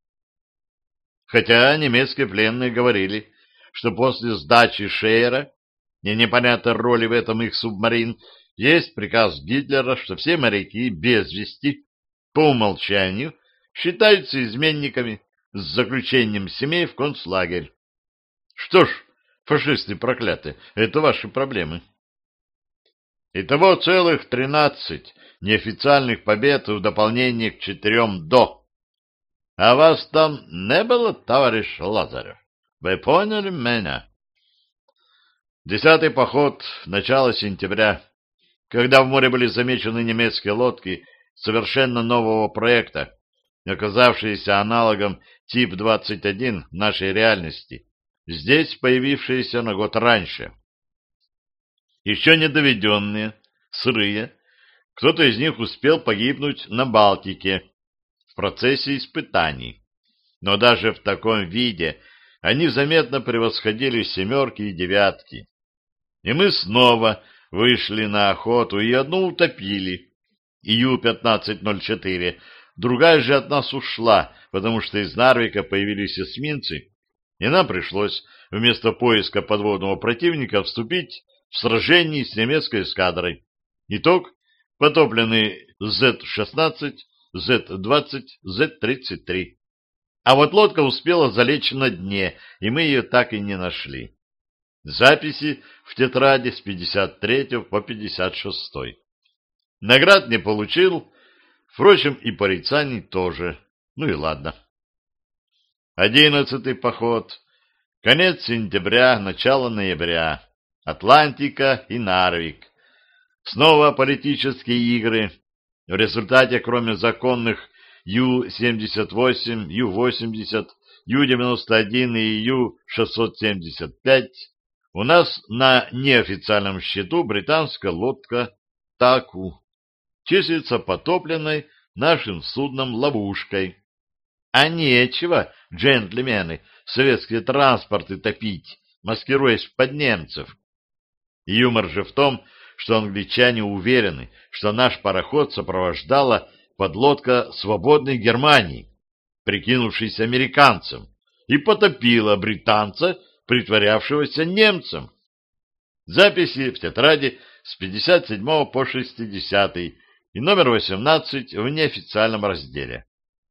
Хотя немецкие пленные говорили, что после сдачи Шейера и непонятной роли в этом их субмарин есть приказ Гитлера, что все моряки без вести по умолчанию считаются изменниками с заключением семей в концлагерь. Что ж, фашисты проклятые, это ваши проблемы. Итого целых 13 неофициальных побед в дополнение к 4 до. А вас там не было, товарищ Лазарев? Вы поняли меня? 10-й поход, начало сентября, когда в море были замечены немецкие лодки совершенно нового проекта, оказавшиеся аналогом ТИП-21 нашей реальности, здесь появившиеся на год раньше. Еще не доведенные, сырые, кто-то из них успел погибнуть на Балтике в процессе испытаний, но даже в таком виде они заметно превосходили 7-ки и 9-ки. И мы снова вышли на охоту и одну утопили, Ю-1504, другая же от нас ушла, потому что из Нарвика появились эсминцы, и нам пришлось вместо поиска подводного противника вступить в сражение с немецкой эскадрой. Итог — потоплены З-16, З-20, З-33. А вот лодка успела залечь на дне, и мы ее так и не нашли. Записи в тетради с 53 по 56. Наград не получил, впрочем, и порицаний тоже. Ну и ладно. 11-й поход. Конец сентября, начало ноября. Атлантика и Нарвик. Снова политические игры. В результате, кроме законных Ю-78, Ю-80, Ю-91 и Ю-675, у нас на неофициальном счету британская лодка Таку числится потопленной нашим судном ловушкой. А нечего, джентльмены, советские транспорты топить, маскируясь под немцев. Юмор же в том, что англичане уверены, что наш пароход сопровождала подлодка свободной Германии, прикинувшейся американцем, и потопила британца, притворявшегося немцем. Записи в тетради с 57 по 60 и номер 18 в неофициальном разделе.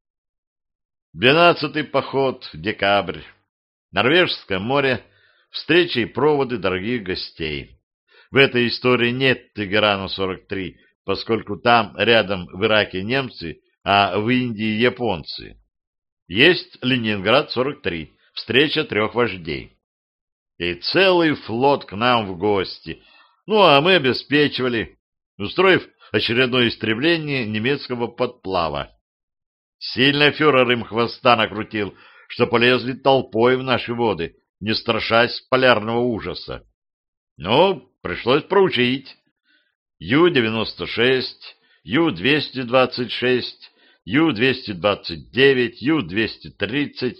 12-й поход, декабрь. Норвежское море, встречи и проводы дорогих гостей. В этой истории нет Тегерана-43, поскольку там рядом в Ираке немцы, а в Индии японцы. Есть Ленинград-43, встреча 3 вождей. И целый флот к нам в гости. Ну, а мы обеспечивали, устроив очередное истребление немецкого подплава. Сильно фюрер им хвоста накрутил, что полезли толпой в наши воды, не страшась полярного ужаса. Но пришлось проучить. Ю-96, Ю-226, Ю-229, Ю-230,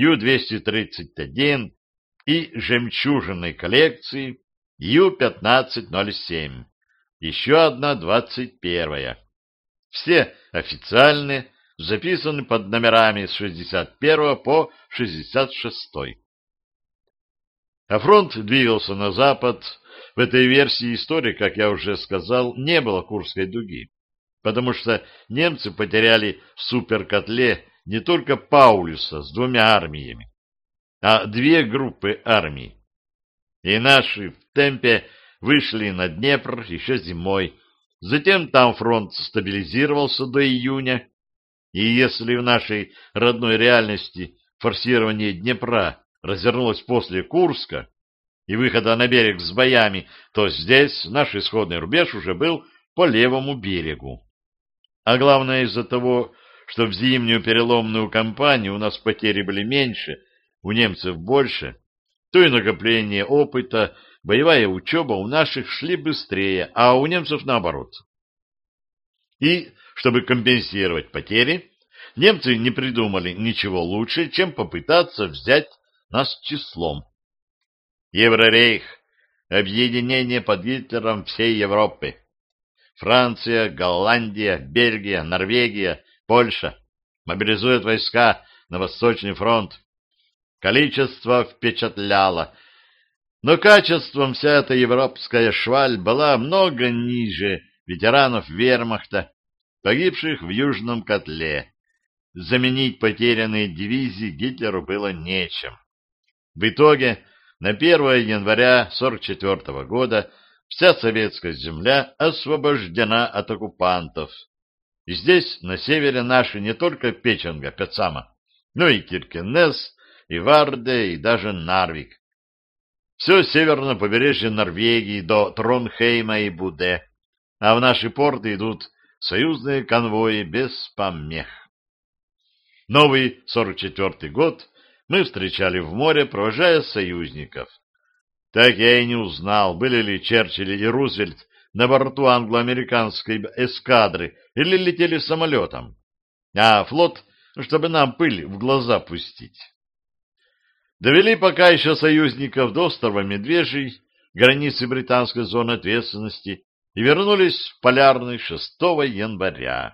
Ю-231 и жемчужиной коллекции Ю-1507. Еще одна 21-я. Все официальные, записаны под номерами с 61 по 66. А фронт двигался на запад. В этой версии истории, как я уже сказал, не было Курской дуги, потому что немцы потеряли в суперкотле не только Паулюса с 2 армиями, а 2 группы армий. И наши в темпе вышли на Днепр еще зимой. Затем там фронт стабилизировался до июня. И если в нашей родной реальности форсирование Днепра развернулось после Курска и выхода на берег с боями, то здесь наш исходный рубеж уже был по левому берегу. А главное из-за того, что в зимнюю переломную кампанию у нас потери были меньше, у немцев больше, то и накопление опыта, боевая учеба у наших шли быстрее, а у немцев наоборот. И, чтобы компенсировать потери, немцы не придумали ничего лучше, чем попытаться взять нас числом. Еврорейх — объединение под Гитлером всей Европы. Франция, Голландия, Бельгия, Норвегия, Польша мобилизуют войска на Восточный фронт. Количество впечатляло, но качеством вся эта европейская шваль была много ниже ветеранов вермахта, погибших в Южном котле. Заменить потерянные дивизии Гитлеру было нечем. В итоге на 1 января 1944 года вся советская земля освобождена от оккупантов. И здесь, на севере, наши не только Печенга, Петсама, но и Киркенес, и Варде, и даже Нарвик. Все северное побережье Норвегии до Тронхейма и Буде, а в наши порты идут союзные конвои без помех. Новый 44-й год мы встречали в море, провожая союзников. Так я и не узнал, были ли Черчилль и Рузвельт на борту англо-американской эскадры или летели самолетом, а флот, чтобы нам пыль в глаза пустить. Довели пока еще союзников до острова Медвежий, границы британской зоны ответственности, и вернулись в Полярный 6 января.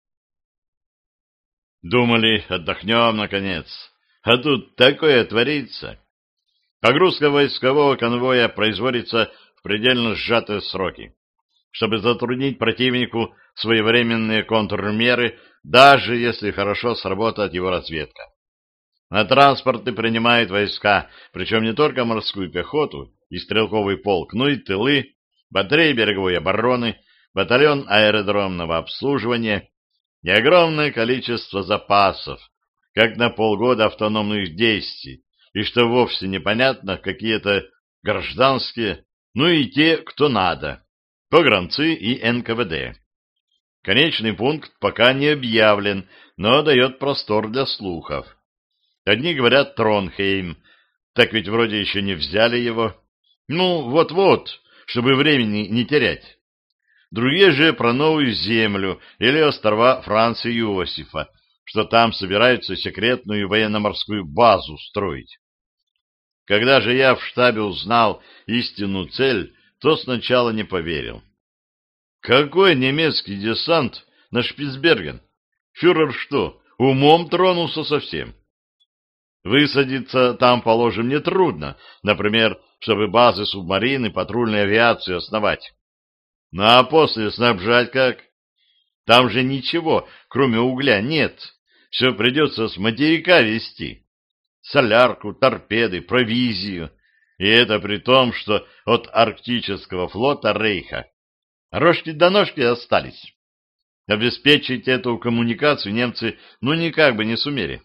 Думали, отдохнем, наконец, а тут такое творится. Погрузка войскового конвоя производится в предельно сжатые сроки, чтобы затруднить противнику своевременные контрмеры, даже если хорошо сработает его разведка. На транспорты принимают войска, причем не только морскую пехоту и стрелковый полк, но и тылы, батареи береговой обороны, батальон аэродромного обслуживания и огромное количество запасов, как на полгода автономных действий, и что вовсе непонятно, какие-то гражданские, ну и те, кто надо, погранцы и НКВД. Конечный пункт пока не объявлен, но дает простор для слухов. Одни говорят Тронхейм, так ведь вроде еще не взяли его. Ну, вот-вот, чтобы времени не терять. Другие же про Новую Землю или острова Франца Иосифа, что там собираются секретную военно-морскую базу строить. Когда же я в штабе узнал истинную цель, то сначала не поверил. Какой немецкий десант на Шпицберген? Фюрер что, умом тронулся совсем? Высадиться там, положим, нетрудно, например, чтобы базы субмарины, патрульной авиации основать. Ну а после снабжать как? Там же ничего, кроме угля, нет. Все придется с материка везти. Солярку, торпеды, провизию. И это при том, что от арктического флота Рейха рожки до ножки остались. Обеспечить эту коммуникацию немцы никак бы не сумели.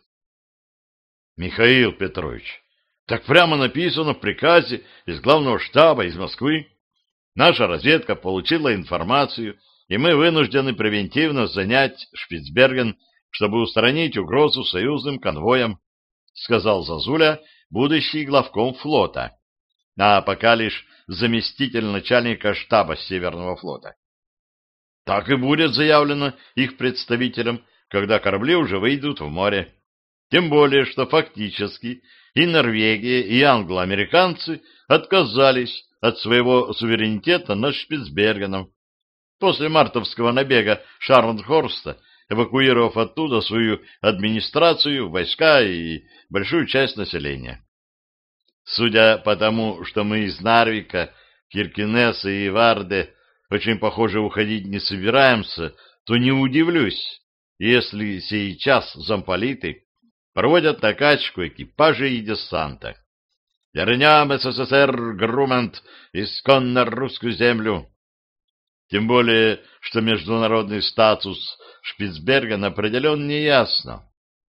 Михаил Петрович, так прямо написано в приказе из главного штаба, из Москвы. Наша разведка получила информацию, и мы вынуждены превентивно занять Шпицберген, чтобы устранить угрозу союзным конвоям, сказал Зазуля, будущий главком флота, а пока лишь заместитель начальника штаба Северного флота. Так и будет заявлено их представителям, когда корабли уже выйдут в море. Тем более, что фактически и Норвегия, и англо-американцы отказались от своего суверенитета над Шпицбергеном после мартовского набега Шарнхорста, эвакуировав оттуда свою администрацию, войска и большую часть населения. Судя по тому, что мы из Нарвика, Киркенеса и Варде очень, похоже, уходить не собираемся, то не удивлюсь, если сейчас замполиты проводят накачку экипажей и десанта. Вернем СССР, Грумант, исконно русскую землю. Тем более, что международный статус Шпицбергена определен неясно.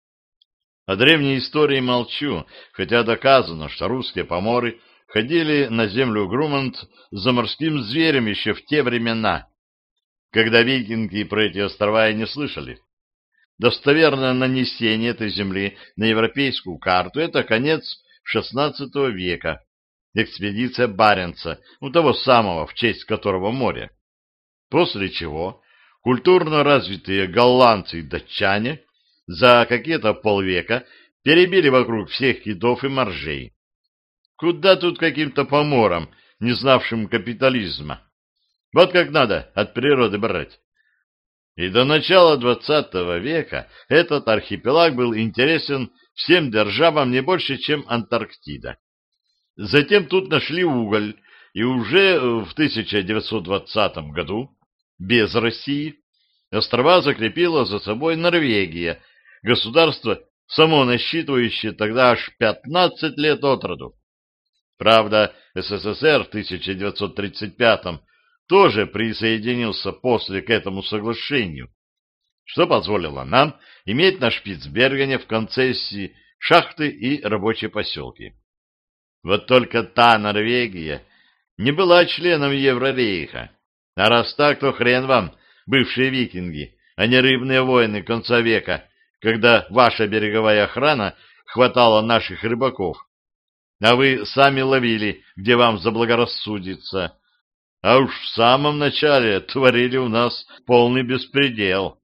О древней истории молчу, хотя доказано, что русские поморы ходили на землю Грумант за морским зверем еще в те времена, когда викинги про эти острова и не слышали. Достоверное нанесение этой земли на европейскую карту — это конец XVI века, экспедиция Баренца, того самого, в честь которого море. После чего культурно развитые голландцы и датчане за какие-то полвека перебили вокруг всех китов и моржей. Куда тут каким-то поморам, не знавшим капитализма? Вот как надо от природы брать. И до начала XX века этот архипелаг был интересен всем державам не больше, чем Антарктида. Затем тут нашли уголь, и уже в 1920 году, без России, острова закрепила за собой Норвегия, государство, само насчитывающее тогда аж 15 лет от роду. Правда, СССР в 1935-м тоже присоединился после к этому соглашению, что позволило нам иметь на Шпицбергене в концессии шахты и рабочие поселки. Вот только та Норвегия не была членом Еврорейха. А раз так, то хрен вам, бывшие викинги, а не рыбные войны конца века, когда ваша береговая охрана хватала наших рыбаков, а вы сами ловили, где вам заблагорассудится. А уж в самом начале творили у нас полный беспредел.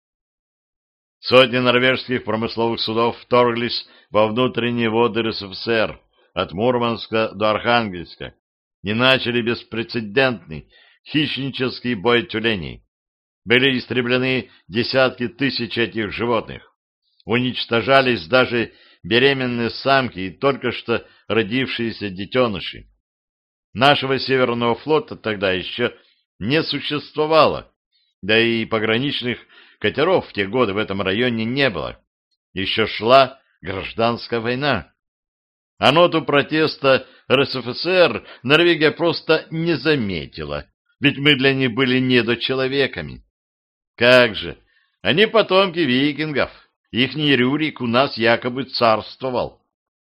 Сотни норвежских промысловых судов вторглись во внутренние воды РСФСР от Мурманска до Архангельска и начали беспрецедентный хищнический бой тюленей. Были истреблены десятки тысяч этих животных. Уничтожались даже беременные самки и только что родившиеся детеныши. Нашего Северного флота тогда еще не существовало, да и пограничных катеров в те годы в этом районе не было. Еще шла гражданская война. А ноту протеста РСФСР Норвегия просто не заметила, ведь мы для них были недочеловеками. Как же, они потомки викингов, ихний Рюрик у нас якобы царствовал.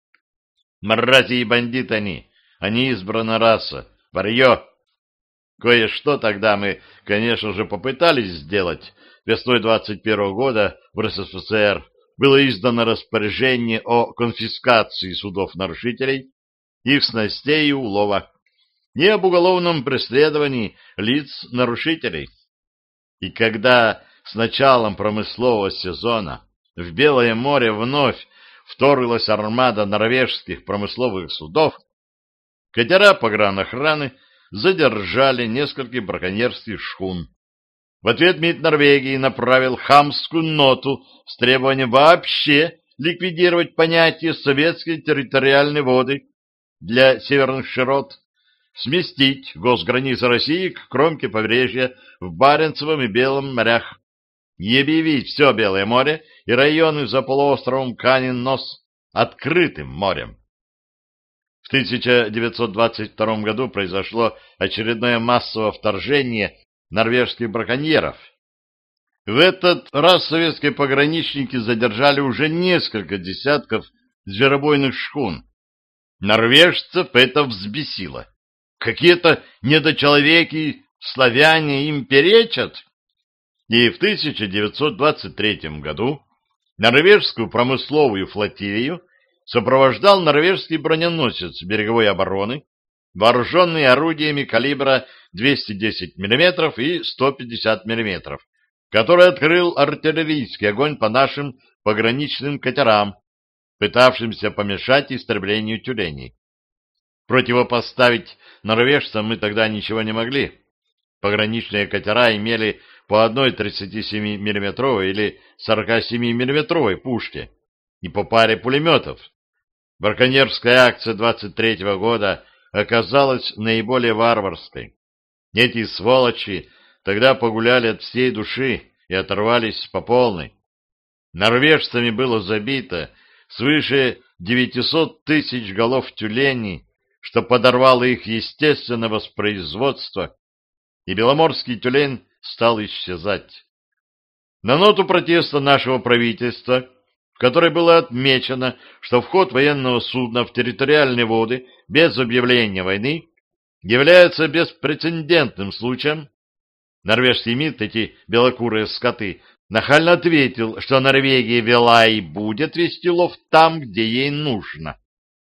Мрази и бандиты они избранная раса, варье. Кое-что тогда мы, конечно же, попытались сделать. Весной 21-го года в РСФСР было издано распоряжение о конфискации судов-нарушителей, их снастей и улова, и об уголовном преследовании лиц-нарушителей. И когда с началом промыслового сезона в Белое море вновь вторглась армада норвежских промысловых судов, катера погранохраны задержали несколько браконьерских шхун. В ответ МИД Норвегии направил хамскую ноту с требованием вообще ликвидировать понятие советской территориальной воды для северных широт, сместить госграницы России к кромке побережья в Баренцевом и Белом морях и объявить все Белое море и районы за полуостровом Канин-Нос открытым морем. В 1922 году произошло очередное массовое вторжение норвежских браконьеров. В этот раз советские пограничники задержали уже несколько десятков зверобойных шхун. Норвежцев это взбесило. Какие-то недочеловеки, славяне им перечат. И в 1923 году норвежскую промысловую флотилию сопровождал норвежский броненосец береговой обороны, вооруженный орудиями калибра 210 мм и 150 мм, который открыл артиллерийский огонь по нашим пограничным катерам, пытавшимся помешать истреблению тюленей. Противопоставить норвежцам мы тогда ничего не могли. Пограничные катера имели по одной 37 мм или 47 мм пушке и по паре пулеметов. Браконьерская акция 23-го года оказалась наиболее варварской. Эти сволочи тогда погуляли от всей души и оторвались по полной. Норвежцами было забито свыше 900 тысяч голов тюленей, что подорвало их естественное воспроизводство, и беломорский тюлень стал исчезать. На ноту протеста нашего правительства, в которой было отмечено, что вход военного судна в территориальные воды без объявления войны является беспрецедентным случаем, норвежский МИД, эти белокурые скоты, нахально ответил, что Норвегия вела и будет вести лов там, где ей нужно.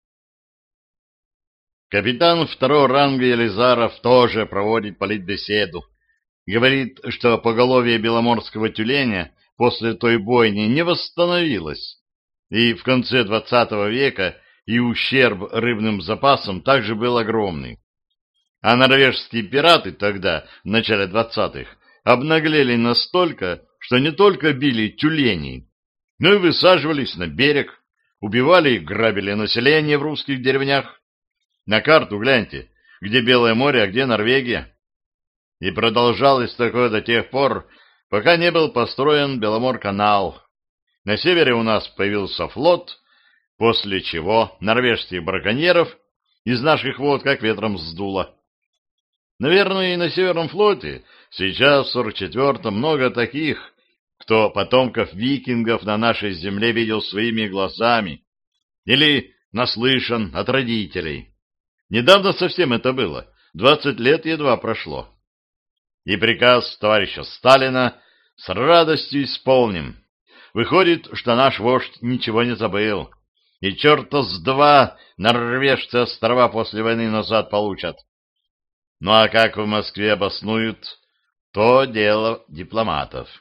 Капитан второго ранга Елизаров тоже проводит политбеседу. Говорит, что поголовье беломорского тюленя после той бойни не восстановилось, и в конце 20 века и ущерб рыбным запасам также был огромный. А норвежские пираты тогда, в начале 20-х, обнаглели настолько, что не только били тюленей, но и высаживались на берег, убивали и грабили население в русских деревнях. На карту гляньте, где Белое море, а где Норвегия. И продолжалось такое до тех пор, пока не был построен Беломор-канал. На севере у нас появился флот, после чего норвежских браконьеров из наших вод как ветром сдуло. Наверное, и на Северном флоте сейчас в 44-м много таких, кто потомков викингов на нашей земле видел своими глазами или наслышан от родителей. Недавно совсем это было, 20 лет едва прошло. И приказ товарища Сталина с радостью исполним. Выходит, что наш вождь ничего не забыл, и черта с два норвежцы острова после войны назад получат. Ну а как в Москве обоснуют, то дело дипломатов.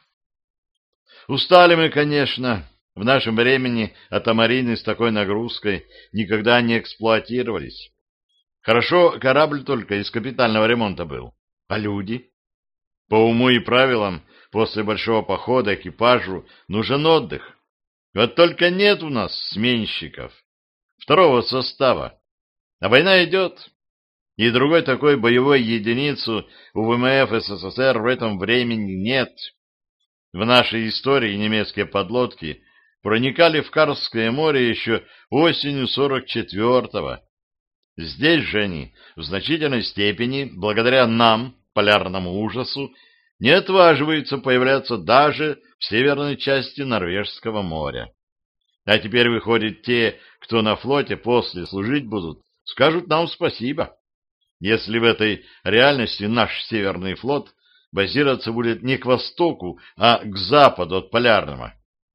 Устали мы, конечно. В нашем времени атомарины с такой нагрузкой никогда не эксплуатировались. Хорошо, корабль только из капитального ремонта был. А люди? По уму и правилам, после большого похода экипажу нужен отдых. Вот только нет у нас сменщиков, второго состава. А война идет. И другой такой боевой единицы у ВМФ СССР в этом времени нет. В нашей истории немецкие подлодки проникали в Карское море еще осенью 44-го. Здесь же они в значительной степени, благодаря нам, полярному ужасу, не отваживаются появляться даже в северной части Норвежского моря. А теперь, выходит, те, кто на флоте после служить будут, скажут нам спасибо, если в этой реальности наш Северный флот базироваться будет не к востоку, а к западу от Полярного.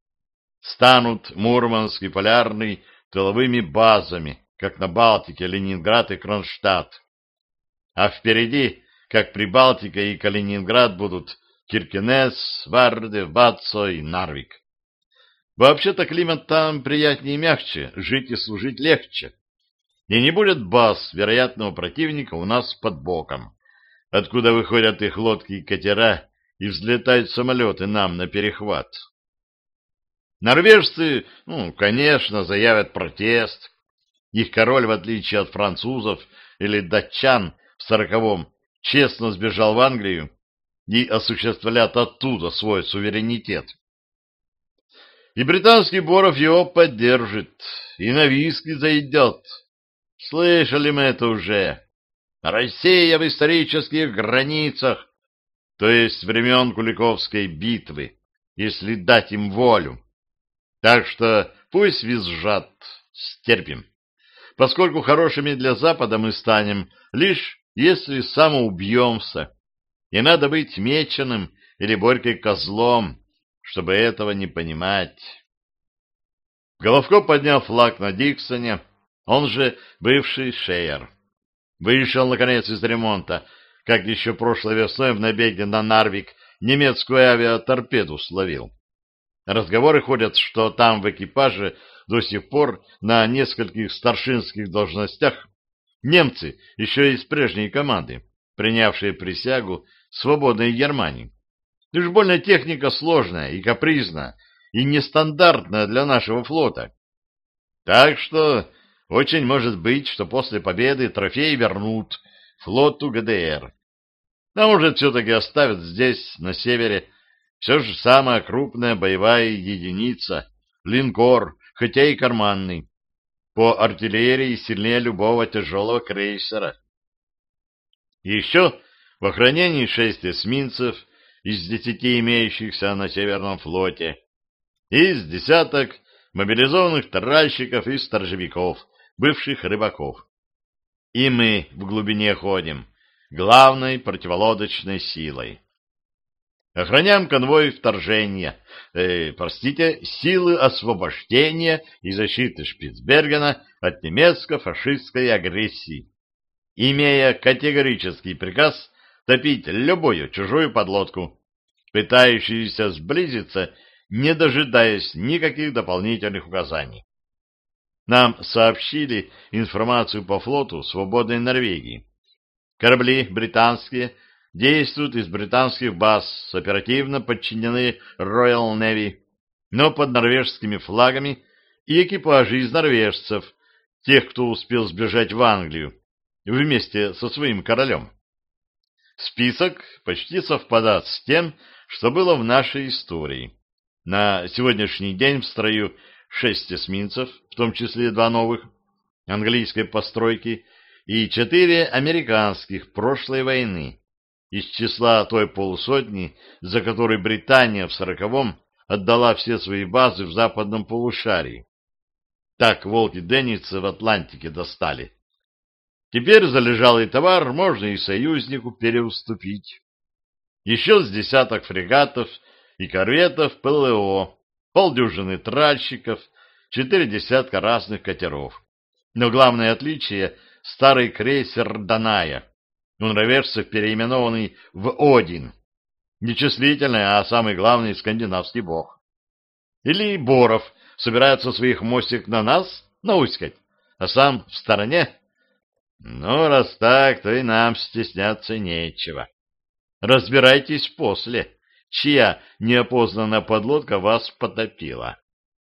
Станут Мурманск и Полярный тыловыми базами, как на Балтике Ленинград и Кронштадт. А впереди, как Прибалтика и Калининград, будут Киркенес, Варде, Вацо и Нарвик. Вообще-то климат там приятнее и мягче, жить и служить легче. И не будет баз вероятного противника у нас под боком, откуда выходят их лодки и катера и взлетают самолеты нам на перехват. Норвежцы, конечно, заявят протест. Их король, в отличие от французов или датчан в 40-м, честно сбежал в Англию и осуществляет оттуда свой суверенитет. И британский Боров его поддержит, и на виски зайдет. Слышали мы это уже. Россия в исторических границах, то есть времен Куликовской битвы, если дать им волю. Так что пусть визжат, стерпим. Поскольку хорошими для Запада мы станем, лишь если самоубьемся. И надо быть Меченым или Борькой Козлом, чтобы этого не понимать. Головко поднял флаг на Диксоне, он же бывший Шеер. Вышел, наконец, из ремонта, как еще прошлой весной в набеге на Нарвик немецкую авиаторпеду словил. Разговоры ходят, что там в экипаже до сих пор на нескольких старшинских должностях немцы еще из прежней команды, принявшие присягу свободной Германии. Уж больно техника сложная и капризная, и нестандартная для нашего флота. Так что очень может быть, что после победы трофеи вернут флоту ГДР. А может, все-таки оставят здесь, на севере, все же самая крупная боевая единица, линкор, хотя и карманный, по артиллерии сильнее любого тяжелого крейсера. Еще в охранении 6 эсминцев из 10 имеющихся на Северном флоте, из десяток мобилизованных тральщиков и сторожевиков, бывших рыбаков. И мы в глубине ходим, главной противолодочной силой. Охраняем конвой вторжения, силы освобождения и защиты Шпицбергена от немецко-фашистской агрессии, имея категорический приказ топить любую чужую подлодку, пытающуюся сблизиться, не дожидаясь никаких дополнительных указаний. Нам сообщили информацию по флоту свободной Норвегии. Корабли британские действуют из британских баз, оперативно подчинены Royal Navy, но под норвежскими флагами, и экипажи из норвежцев, тех, кто успел сбежать в Англию, вместе со своим королем. Список почти совпадает с тем, что было в нашей истории. На сегодняшний день в строю 6 эсминцев, в том числе 2 новых, английской постройки, и 4 американских прошлой войны, из числа той полусотни, за которой Британия в 40-м отдала все свои базы в западном полушарии. Так волки-денницы в Атлантике достали. Теперь залежалый товар можно и союзнику переуступить. Еще с десяток фрегатов и корветов ПЛО, полдюжины тральщиков, 4 десятка разных катеров. Но главное отличие — старый крейсер «Даная», у норвежцев переименованный в «Один». Нечислительный, а самый главный скандинавский бог. Или Боров собирается своих мостик на нас науськать, а сам в стороне? Ну, раз так, то и нам стесняться нечего. Разбирайтесь после, чья неопознанная подлодка вас потопила.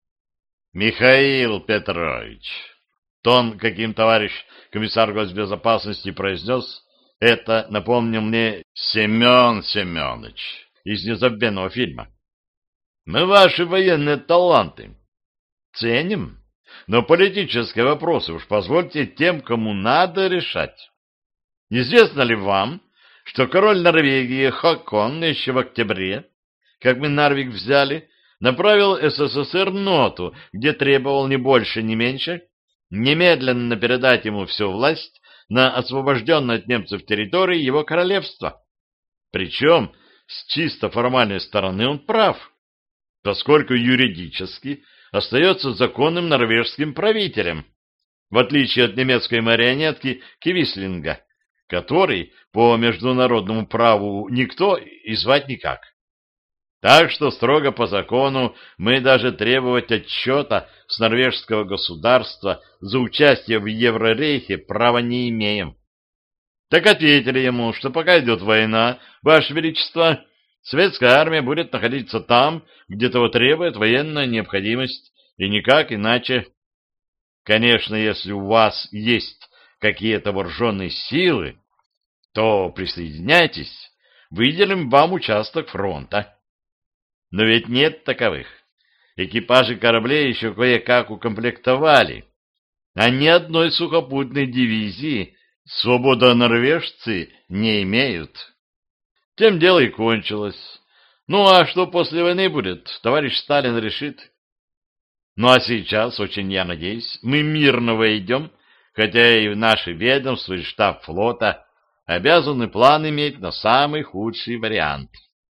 Михаил Петрович, тон, каким товарищ комиссар госбезопасности произнес, это напомнил мне Семен Семенович из незабвенного фильма. Мы ваши военные таланты ценим, но политические вопросы уж позвольте тем, кому надо, решать. Известно ли вам, что король Норвегии Хакон еще в октябре, как мы Нарвик взяли, направил СССР ноту, где требовал не больше, ни меньше немедленно передать ему всю власть на освобожденной от немцев территории его королевства? Причем с чисто формальной стороны он прав, поскольку юридически остается законным норвежским правителем, в отличие от немецкой марионетки Квислинга, который по международному праву никто и звать никак. Так что строго по закону мы даже требовать отчета с норвежского государства за участие в Еврорейхе права не имеем. Так ответили ему, что пока идет война, Ваше Величество, советская армия будет находиться там, где того требует военная необходимость, и никак иначе. Конечно, если у вас есть какие-то вооруженные силы, то присоединяйтесь, выделим вам участок фронта. Но ведь нет таковых. Экипажи кораблей еще кое-как укомплектовали, а ни одной сухопутной дивизии свободонорвежцы не имеют. Тем дело и кончилось. Ну, а что после войны будет, товарищ Сталин решит. Ну, а сейчас, очень я надеюсь, мы мирно войдем, хотя и в наши ведомства и штаб флота обязаны план иметь на самый худший вариант.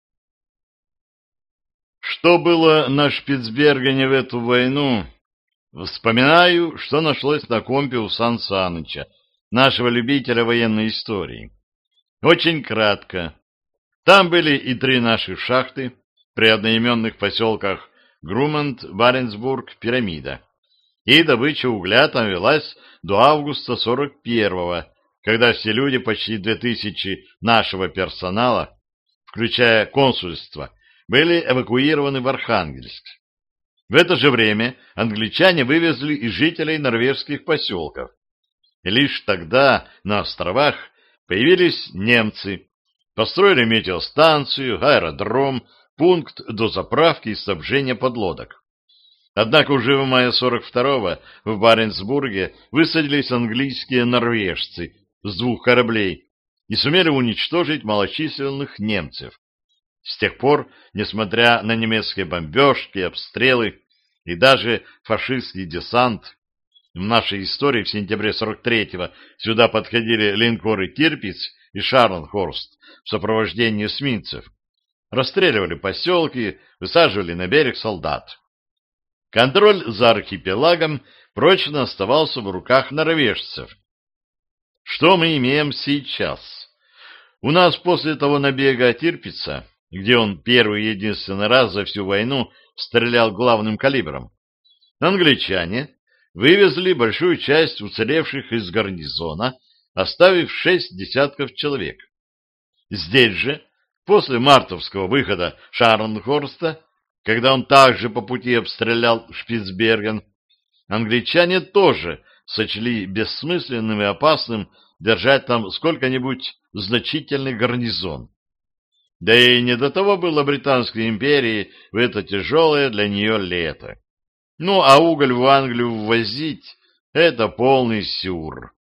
Что было на Шпицбергене в эту войну? Вспоминаю, что нашлось на компе у Сан Саныча, нашего любителя военной истории. Очень кратко. Там были и 3 наших шахты при одноименных поселках Груманд, Баренцбург, Пирамида. И добыча угля там велась до августа 41-го, когда все люди, почти 2000 нашего персонала, включая консульство, были эвакуированы в Архангельск. В это же время англичане вывезли и жителей норвежских поселков. И лишь тогда на островах появились немцы, построили метеостанцию, аэродром, пункт дозаправки и снабжения подлодок. Однако уже в мае 42-го в Баренцбурге высадились английские норвежцы с 2 кораблей и сумели уничтожить малочисленных немцев. С тех пор, несмотря на немецкие бомбежки, обстрелы и даже фашистский десант, в нашей истории в сентябре 43-го сюда подходили линкоры «Тирпиц» и «Шарнхорст» в сопровождении эсминцев, расстреливали поселки, высаживали на берег солдат. Контроль за архипелагом прочно оставался в руках норвежцев. Что мы имеем сейчас? У нас после того набега Тирпица, где он первый и единственный раз за всю войну стрелял главным калибром, англичане вывезли большую часть уцелевших из гарнизона, оставив 6 десятков человек. Здесь же, после мартовского выхода Шарнхорста, когда он также по пути обстрелял Шпицберген, англичане тоже сочли бессмысленным и опасным держать там сколько-нибудь значительный гарнизон. Да и не до того было Британской империи в это тяжелое для нее лето. Ну, а уголь в Англию ввозить — это полный сюр.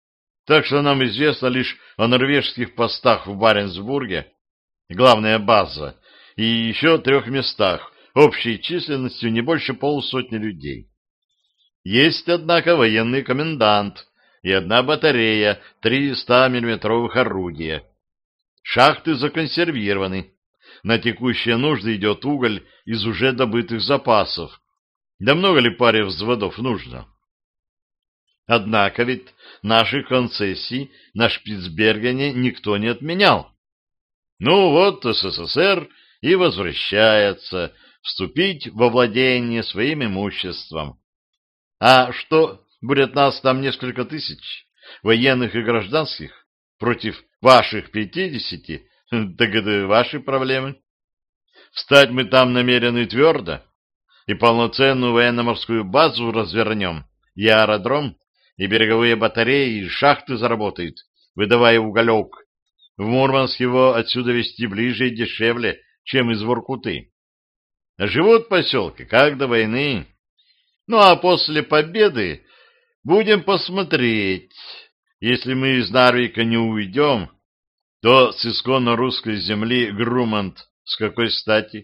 так что нам известно лишь о норвежских постах в Баренцбурге, главная база, и еще 3 местах, общей численностью не больше полусотни людей. Есть, однако, военный комендант и 1 батарея 3 100-миллиметровых орудия. Шахты законсервированы. На текущие нужды идет уголь из уже добытых запасов. Да много ли паре взводов нужно? Однако ведь наших концессий на Шпицбергене никто не отменял. Ну вот СССР и возвращается вступить во владение своим имуществом. А что, будет нас там несколько тысяч, военных и гражданских, против ваших 50, так это ваши проблемы. Встать мы там намерены твердо, и полноценную военно-морскую базу развернем, и аэродром, и береговые батареи, и шахты заработают, выдавая уголек. В Мурманск его отсюда везти ближе и дешевле, чем из Воркуты. Живут поселки, как до войны. Ну, а после победы будем посмотреть. Если мы из Нарвика не уйдем, то с исконно русской земли Грумант с какой стати?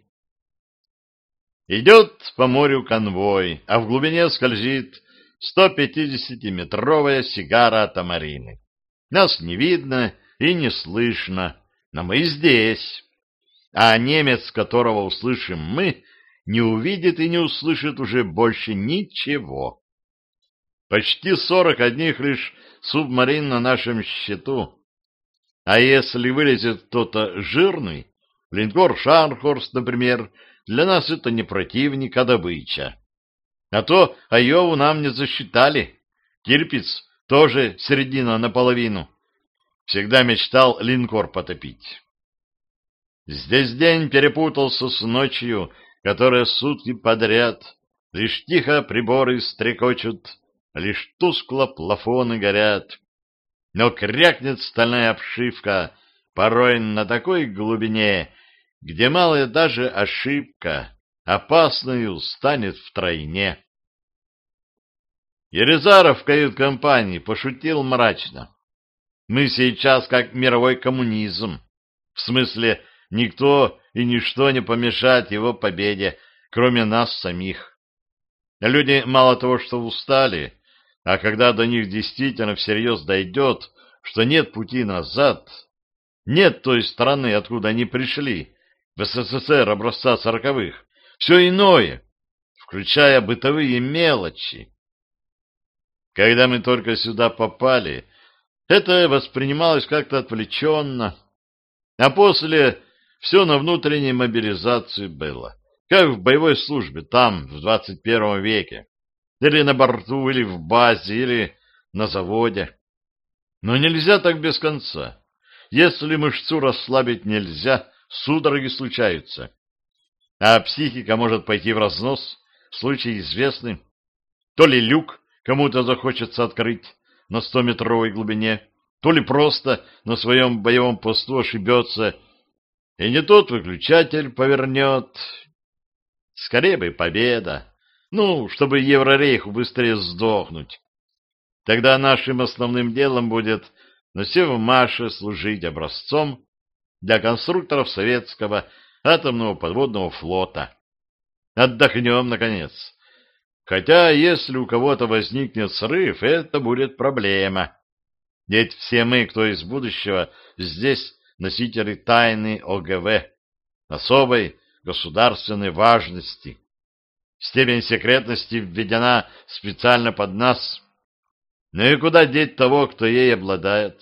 Идет по морю конвой, а в глубине скользит 150-метровая сигара от Амарины. Нас не видно и не слышно, но мы здесь. А немец, которого услышим мы, не увидит и не услышит уже больше ничего. Почти 40 одних лишь субмарин на нашем счету. А если вылезет кто-то жирный, линкор «Шарнхорст», например, для нас это не противник, а добыча. А то Айову нам не засчитали. Тирпиц тоже середина наполовину. Всегда мечтал линкор потопить. Здесь день перепутался с ночью, которая сутки подряд. Лишь тихо приборы стрекочут, лишь тускло плафоны горят. Но крякнет стальная обшивка, порой на такой глубине, где малая даже ошибка опасною станет втройне. Елизаров в кают-компании пошутил мрачно. Мы сейчас как мировой коммунизм. В смысле, никто и ничто не помешает его победе, кроме нас самих. Люди мало того, что устали, а когда до них действительно всерьез дойдет, что нет пути назад, нет той страны, откуда они пришли, в СССР образца 40-х, все иное, включая бытовые мелочи. Когда мы только сюда попали, это воспринималось как-то отвлеченно, а после все на внутренней мобилизации было, как в боевой службе там, в 21 веке, или на борту, или в базе, или на заводе. Но нельзя так без конца. Если мышцу расслабить нельзя, судороги случаются. А психика может пойти в разнос, случаи известны. То ли люк кому-то захочется открыть на 100-метровой глубине, то ли просто на своем боевом посту ошибется, и не тот выключатель повернет. Скорее бы победа. Ну, чтобы Еврорейху быстрее сдохнуть. Тогда нашим основным делом будет на Севмаше служить образцом для конструкторов советского атомного подводного флота. Отдохнем, наконец. Хотя, если у кого-то возникнет срыв, это будет проблема. Ведь все мы, кто из будущего, здесь носители тайны ОГВ, особой государственной важности. Степень секретности введена специально под нас. Ну и куда деть того, кто ей обладает?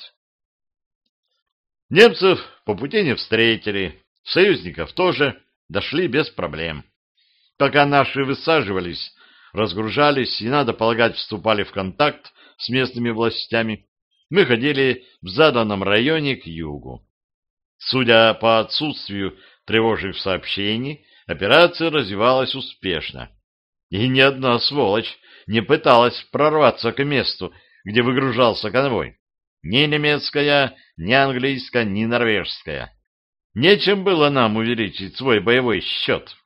Немцев по пути не встретили, союзников тоже, дошли без проблем. Пока наши высаживались, разгружались и, надо полагать, вступали в контакт с местными властями, мы ходили в заданном районе к югу. Судя по отсутствию тревожных сообщений, операция развивалась успешно. И ни одна сволочь не пыталась прорваться к месту, где выгружался конвой. Ни немецкая, ни английская, ни норвежская. Нечем было нам увеличить свой боевой счет.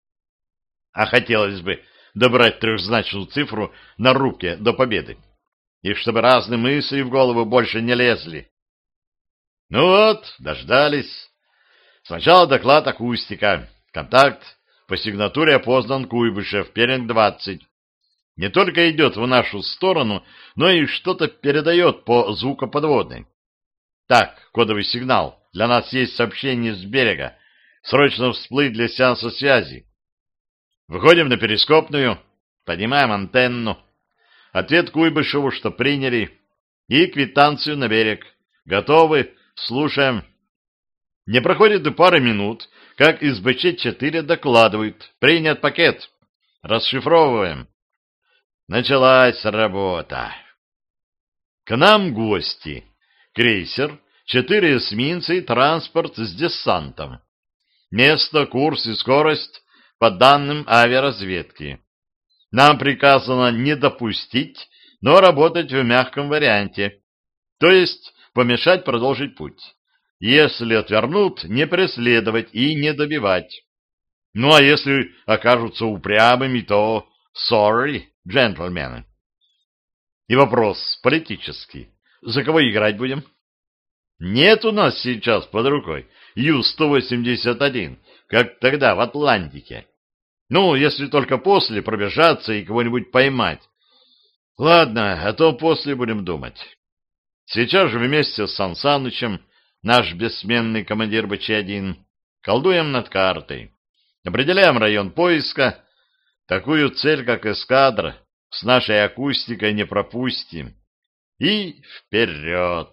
А хотелось бы добрать 3-значную цифру на рубке до победы. и чтобы разные мысли в голову больше не лезли. Ну вот, дождались. Сначала доклад акустика. Контакт по сигнатуре опознан Куйбышев, Перинг-20. Не только идет в нашу сторону, но и что-то передает по звукоподводной. Так, кодовый сигнал. Для нас есть сообщение с берега. Срочно всплыть для сеанса связи. Выходим на перископную, поднимаем антенну. Ответ Куйбышеву, что приняли. И квитанцию на берег. Готовы? Слушаем. Не проходит и пары минут, как из БЧ-4 докладывают. Принят пакет. Расшифровываем. Началась работа. К нам гости. Крейсер, 4 эсминца и транспорт с десантом. Место, курс и скорость по данным авиаразведки. Нам приказано не допустить, но работать в мягком варианте. То есть помешать продолжить путь. Если отвернут, не преследовать и не добивать. Ну а если окажутся упрямыми, то sorry, джентльмены. И вопрос политический. За кого играть будем? Нет у нас сейчас под рукой Ю-181, как тогда в Атлантике. Ну, если только после пробежаться и кого-нибудь поймать. Ладно, а то после будем думать. Сейчас же вместе с Сан Санычем, наш бессменный командир БЧ-1, колдуем над картой. Определяем район поиска. Такую цель, как эскадра, с нашей акустикой не пропустим. И вперед!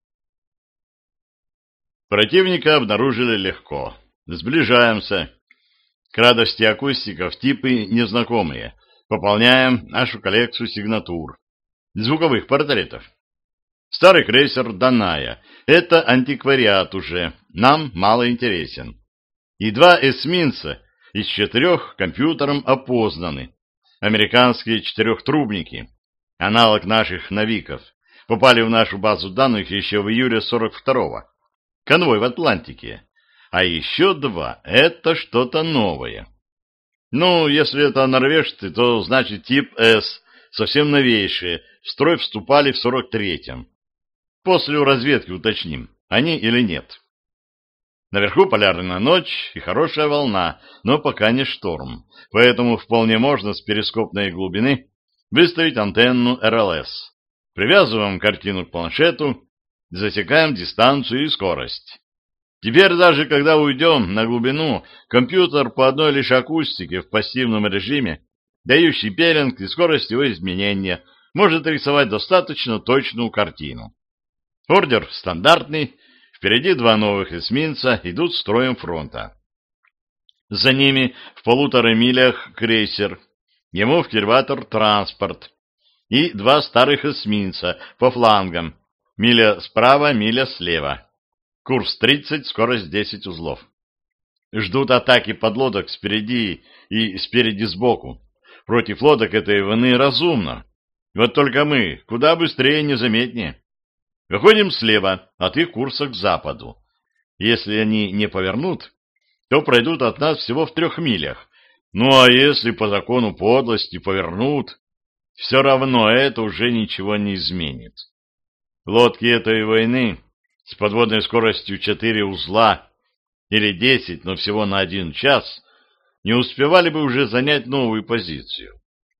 Противника обнаружили легко. Сближаемся. К радости акустиков типы незнакомые. Пополняем нашу коллекцию сигнатур. Звуковых портретов. Старый крейсер «Даная». Это антиквариат уже. Нам мало интересен. И 2 эсминца из 4 компьютером опознаны. Американские 4-трубники. Аналог наших «Навиков». Попали в нашу базу данных еще в июле 42-го. Конвой в Атлантике. А еще 2 — это что-то новое. Ну, если это норвежцы, то значит тип С, совсем новейшие, в строй вступали в 43-м. После у разведки уточним, они или нет. Наверху полярная ночь и хорошая волна, но пока не шторм, поэтому вполне можно с перископной глубины выставить антенну РЛС. Привязываем картину к планшету, засекаем дистанцию и скорость. Теперь даже когда уйдем на глубину, компьютер по одной лишь акустике в пассивном режиме, дающий пеленг и скорость его изменения, может рисовать достаточно точную картину. Ордер стандартный, впереди 2 новых эсминца идут строем фронта. За ними в 1,5 милях крейсер, ему в кильватор транспорт и 2 старых эсминца по флангам, миля справа, миля слева. Курс 30, скорость 10 узлов. Ждут атаки подлодок спереди и спереди сбоку. Против лодок этой войны разумно. Вот только мы куда быстрее и незаметнее. Выходим слева от их курса к западу. Если они не повернут, то пройдут от нас всего в 3 милях. Ну а если по закону подлости повернут, все равно это уже ничего не изменит. Лодки этой войны с подводной скоростью 4 узла или 10, но всего на 1 час, не успевали бы уже занять новую позицию.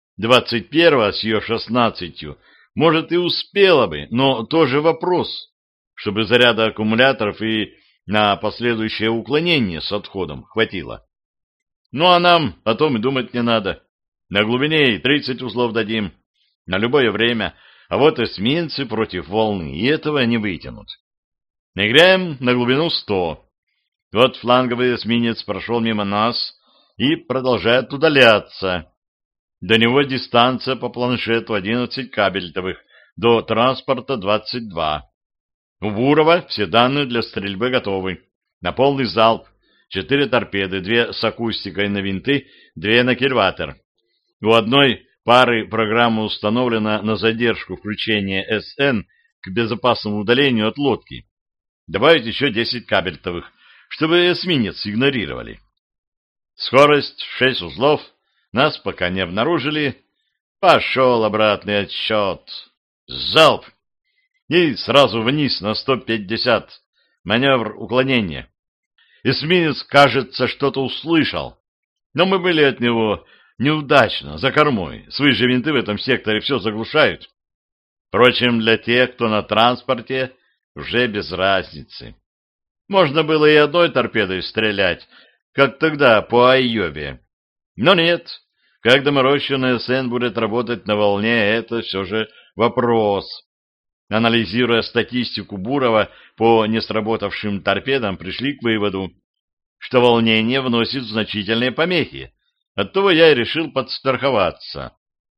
21-я с ее 16-ю, может, и успела бы, но тоже вопрос, чтобы заряда аккумуляторов и на последующее уклонение с отходом хватило. Ну а нам о том и думать не надо. На глубине и 30 узлов дадим, на любое время, а вот эсминцы против волны и этого не вытянут. Наиграем на глубину 100. Вот фланговый эсминец прошел мимо нас и продолжает удаляться. До него дистанция по планшету 11 кабельтовых, до транспорта 22. У Бурова все данные для стрельбы готовы. На полный залп. 4 торпеды, 2 с акустикой на винты, 2 на кильватор. У одной пары программа установлена на задержку включения СН к безопасному удалению от лодки. Добавить еще 10 кабельтовых, чтобы эсминец игнорировали. Скорость 6 узлов. Нас пока не обнаружили. Пошел обратный отсчет. Залп! И сразу вниз на 150. Маневр уклонения. Эсминец, кажется, что-то услышал. Но мы были от него неудачно, за кормой. Свои же винты в этом секторе все заглушают. Впрочем, для тех, кто на транспорте, уже без разницы. Можно было и одной торпедой стрелять, как тогда по Айове. Но нет, как доморощенный СН будет работать на волне, это все же вопрос. Анализируя статистику Бурова по несработавшим торпедам, пришли к выводу, что волнение вносит значительные помехи. Оттого я и решил подстраховаться.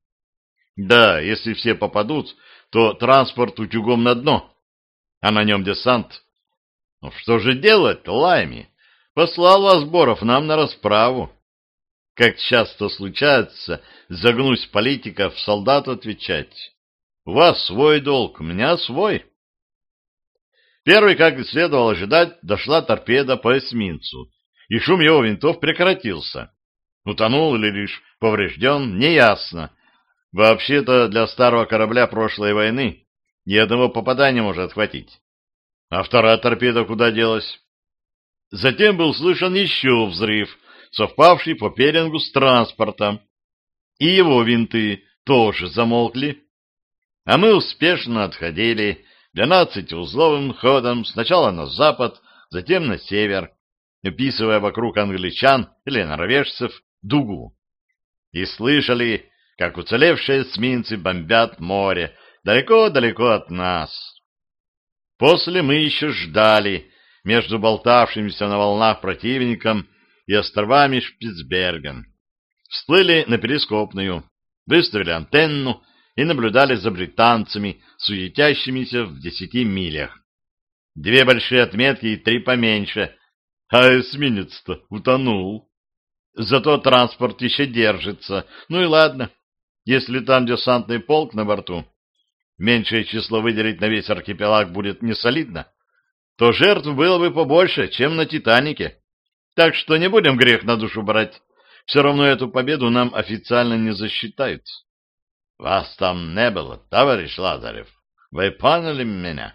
Да, если все попадут, то транспорт утюгом на дно, а на нем десант. Ну что же делать, Лайми? Послал вас Боров нам на расправу. Как часто случается, загнусь политиков солдату отвечать. У вас свой долг, у меня свой. Первый, как и следовало ожидать, дошла торпеда по эсминцу, и шум его винтов прекратился. Утонул или лишь поврежден, неясно. Вообще-то для старого корабля прошлой войны ни одного попадания может хватить. А вторая торпеда куда делась? Затем был слышен еще взрыв, совпавший по пеленгу с транспортом, и его винты тоже замолкли, а мы успешно отходили 12-узловым ходом сначала на запад, затем на север, описывая вокруг англичан или норвежцев дугу. И слышали, как уцелевшие эсминцы бомбят море далеко-далеко от нас. После мы еще ждали между болтавшимся на волнах противником и островами Шпицберген. Всплыли на перископную, выставили антенну и наблюдали за британцами, суетящимися в 10 милях. 2 большие отметки и 3 поменьше, а эсминец-то утонул. Зато транспорт еще держится. Ну и ладно, если там десантный полк на борту, меньшее число выделить на весь архипелаг будет несолидно, то жертв было бы побольше, чем на «Титанике». Так что не будем грех на душу брать. Все равно эту победу нам официально не засчитают. Вас там не было, товарищ Лазарев. Вы поняли меня?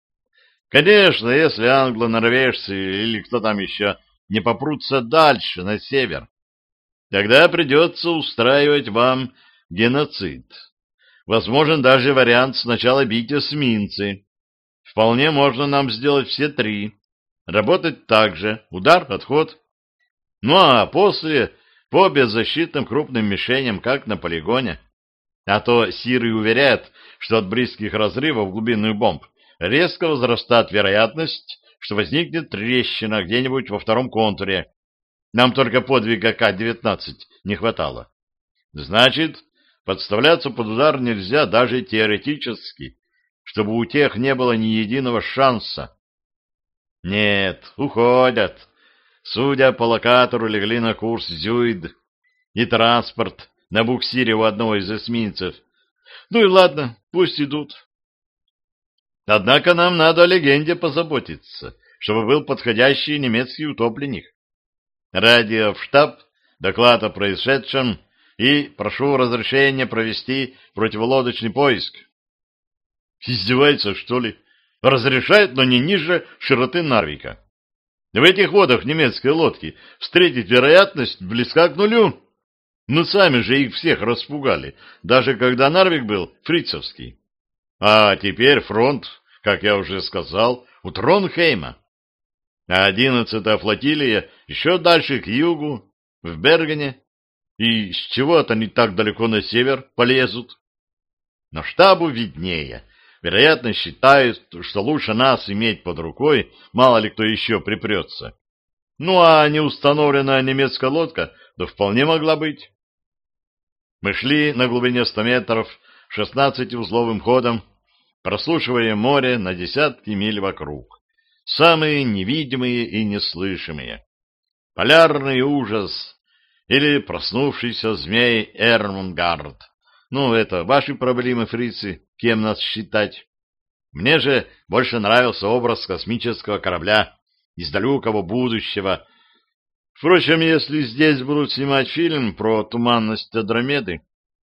Конечно, если англо-норвежцы или кто там еще не попрутся дальше, на север, тогда придется устраивать вам геноцид. Возможен даже вариант сначала бить эсминцы. Вполне можно нам сделать все 3. Работать так же, удар, отход. Ну а после по беззащитным крупным мишеням, как на полигоне. А то Сиры уверяют, что от близких разрывов глубинных бомб резко возрастает вероятность, что возникнет трещина где-нибудь во втором контуре. Нам только подвига К-19 не хватало. Значит, подставляться под удар нельзя даже теоретически, чтобы у тех не было ни единого шанса. Нет, уходят. Судя по локатору, легли на курс Зюид и транспорт на буксире у одного из эсминцев. Ну и ладно, пусть идут. Однако нам надо о легенде позаботиться, чтобы был подходящий немецкий утопленник. Радио в штаб, доклад о происшедшем и прошу разрешения провести противолодочный поиск. Издевается, что ли? Разрешает, но не ниже широты Нарвика. В этих водах немецкой лодки встретить вероятность близка к нулю. Ну, сами же их всех распугали, даже когда Нарвик был фрицевский. А теперь фронт, как я уже сказал, у Тронхейма. А 11-я флотилия еще дальше к югу, в Бергене. И с чего-то они так далеко на север полезут. Но штабу виднее. Вероятно, считают, что лучше нас иметь под рукой, мало ли кто еще припрется. Ну, а неустановленная немецкая лодка, да вполне могла быть. Мы шли на глубине 100 метров 16-узловым ходом, прослушивая море на десятки миль вокруг. Самые невидимые и неслышимые. Полярный ужас или проснувшийся змей Эрмунгард. Ну, это ваши проблемы, фрицы, кем нас считать. Мне же больше нравился образ космического корабля из далекого будущего. Впрочем, если здесь будут снимать фильм про туманность Андромеды,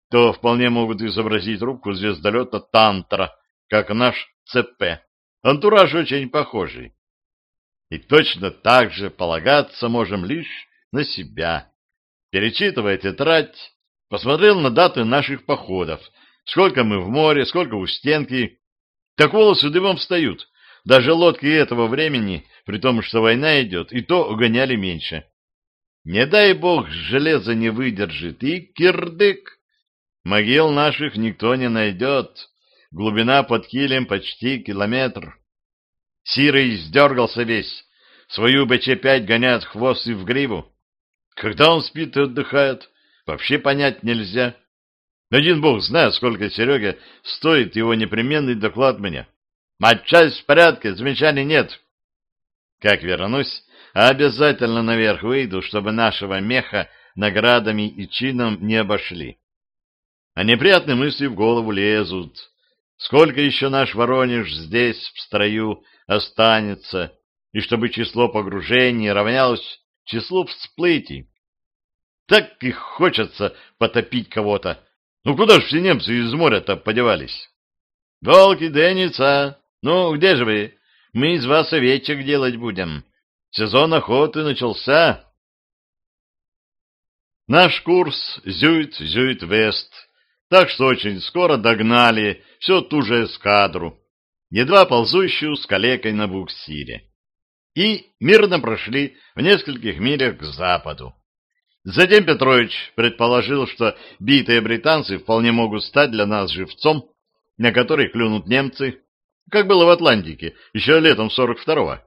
то вполне могут изобразить рубку звездолета «Тантра», как наш ЦП. Антураж очень похожий. И точно так же полагаться можем лишь на себя. Перечитывая тетрадь, посмотрел на даты наших походов, сколько мы в море, сколько у стенки. Так волосы дыбом встают. Даже лодки этого времени, при том, что война идет, и то угоняли меньше. Не дай бог, железо не выдержит, и кирдык. Могил наших никто не найдет. Глубина под килем почти километр. Сирый сдергался весь. Свою БЧ-5 гоняет в хвост и в гриву. Когда он спит и отдыхает, вообще понять нельзя. Один бог знает, сколько Сереге стоит его непременный доклад мне. Матчасть в порядке, замечаний нет. Как вернусь, обязательно наверх выйду, чтобы нашего меха наградами и чином не обошли. А неприятные мысли в голову лезут. Сколько еще наш Воронеж здесь, в строю, останется, и чтобы число погружений равнялось числу всплытий. Так и хочется потопить кого-то. Ну куда ж все немцы из моря-то подевались? Волки, Деница, ну где же вы? Мы из вас овечек делать будем. Сезон охоты начался. Наш курс Зюит-Зюит-Вест, так что очень скоро догнали всю ту же эскадру, едва ползущую с калекой на буксире, и мирно прошли в нескольких милях к западу. Затем Петрович предположил, что битые британцы вполне могут стать для нас живцом, на который клюнут немцы, как было в Атлантике еще летом 42-го.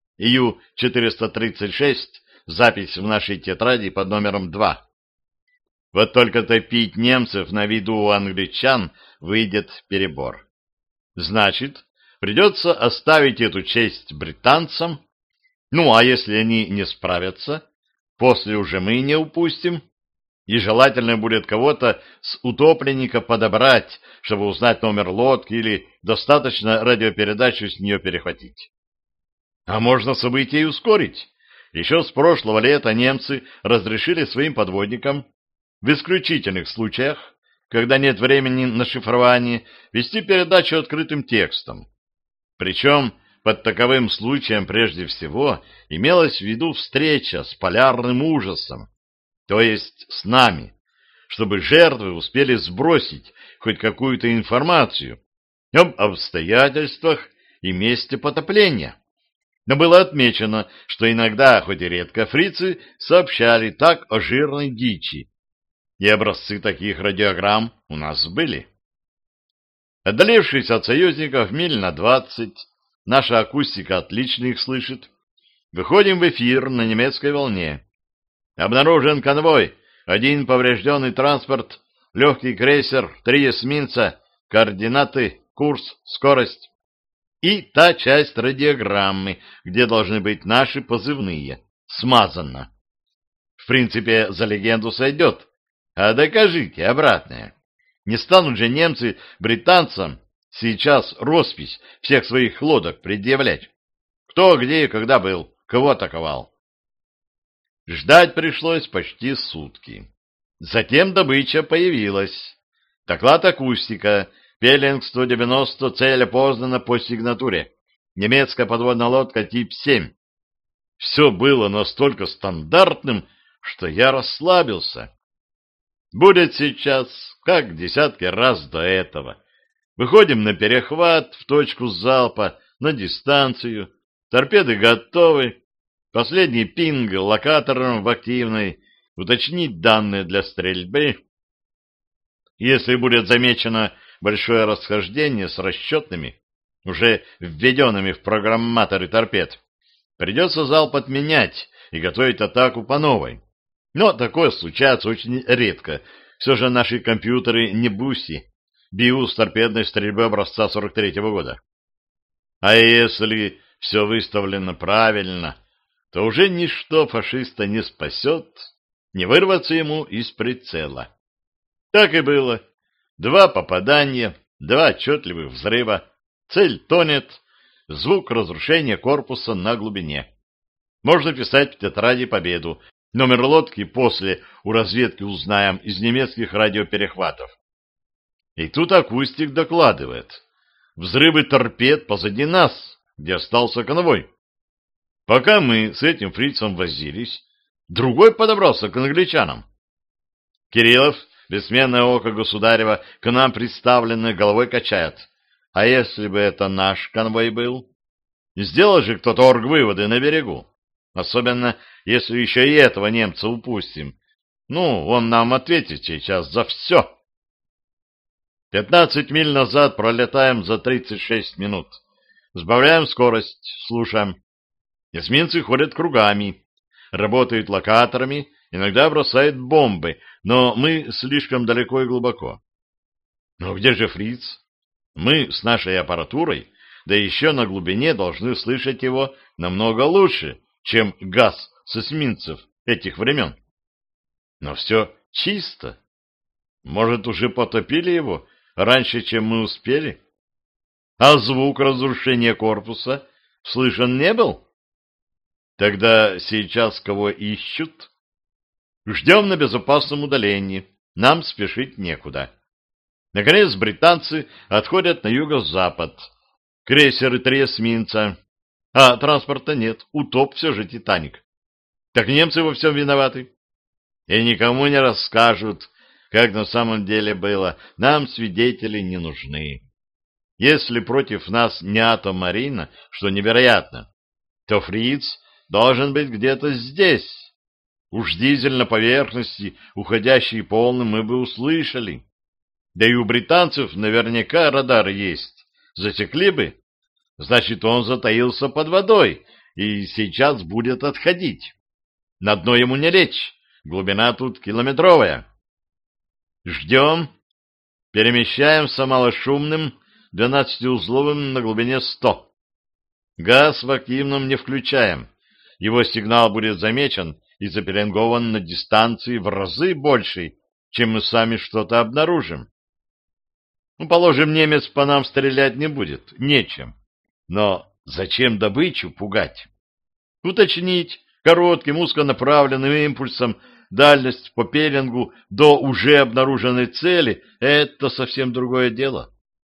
Ю-436, запись в нашей тетради под номером 2. Вот только топить немцев на виду у англичан выйдет перебор. Значит, придется оставить эту честь британцам, ну а если они не справятся, после уже мы не упустим, и желательно будет кого-то с утопленника подобрать, чтобы узнать номер лодки или достаточно радиопередачу с нее перехватить. А можно события и ускорить. Еще с прошлого лета немцы разрешили своим подводникам в исключительных случаях, когда нет времени на шифрование, вести передачу открытым текстом. Причем под таковым случаем прежде всего имелась в виду встреча с полярным ужасом, то есть с нами, чтобы жертвы успели сбросить хоть какую-то информацию об обстоятельствах и месте потопления. Но было отмечено, что иногда, хоть и редко, фрицы сообщали так о жирной дичи, и образцы таких радиограмм у нас были. Отдалившись от союзников миль на 20, наша акустика отлично их слышит. Выходим в эфир на немецкой волне. Обнаружен конвой, 1 поврежденный транспорт, легкий крейсер, 3 эсминца, координаты, курс, скорость. И та часть радиограммы, где должны быть наши позывные, смазана. В принципе, за легенду сойдет. А докажите обратное. Не станут же немцы британцам сейчас роспись всех своих лодок предъявлять. Кто, где и когда был, кого атаковал. Ждать пришлось почти сутки. Затем добыча появилась. Доклад акустика. Пеллинг 190, цель опознана по сигнатуре. Немецкая подводная лодка тип 7. Все было настолько стандартным, что я расслабился. Будет сейчас, как десятки раз до этого. Выходим на перехват в точку залпа, на дистанцию. Торпеды готовы. Последний пинг локатором в активной. Уточнить данные для стрельбы. Если будет замечено большое расхождение с расчетными, уже введенными в программаторы торпед, придется залп отменять и готовить атаку по новой. Но такое случается очень редко. Все же наши компьютеры не буси, БИУ с торпедной стрельбы образца 43-го года. А если все выставлено правильно, то уже ничто фашиста не спасет, не вырваться ему из прицела. Так и было. 2 попадания, 2 отчетливых взрыва. Цель тонет. Звук разрушения корпуса на глубине. Можно писать в тетради победу. Номер лодки после у разведки узнаем из немецких радиоперехватов. И тут акустик докладывает. Взрывы торпед позади нас, где остался конвой. Пока мы с этим фрицем возились, другой подобрался к англичанам. Кириллов, бессменное око государева, к нам представленной головой качает. А если бы это наш конвой был? Сделал же кто-то оргвыводы на берегу. Особенно, если еще и этого немца упустим. Ну, он нам ответит сейчас за все. 15 миль назад пролетаем за 36 минут. Сбавляем скорость, слушаем. Эсминцы ходят кругами, работают локаторами, иногда бросают бомбы, но мы слишком далеко и глубоко. Но где же фриц? Мы с нашей аппаратурой, да еще на глубине должны слышать его намного лучше, чем газ с эсминцев этих времен. Но все чисто. Может, уже потопили его раньше, чем мы успели? А звук разрушения корпуса слышен не был? Тогда сейчас кого ищут? Ждем на безопасном удалении. Нам спешить некуда. Наконец британцы отходят на юго-запад. Крейсеры 3 эсминца. А транспорта нет. Утоп все же «Титаник». Так немцы во всем виноваты. И никому не расскажут, как на самом деле было. Нам свидетели не нужны. Если против нас не атомарина, что невероятно, то фриц должен быть где-то здесь. Уж дизель на поверхности, уходящий полным, мы бы услышали. Да и у британцев наверняка радар есть. Засекли бы. Значит, он затаился под водой и сейчас будет отходить. На дно ему не лечь. Глубина тут километровая. Ждем. Перемещаемся малошумным 12-узловым на глубине 100. Газ в активном не включаем. Его сигнал будет замечен и запеленгован на дистанции в разы большей, чем мы сами что-то обнаружим. Ну, положим, немец по нам стрелять не будет, нечем. Но зачем добычу пугать? Уточнить коротким узконаправленным импульсом дальность по пеленгу до уже обнаруженной цели — это совсем другое дело.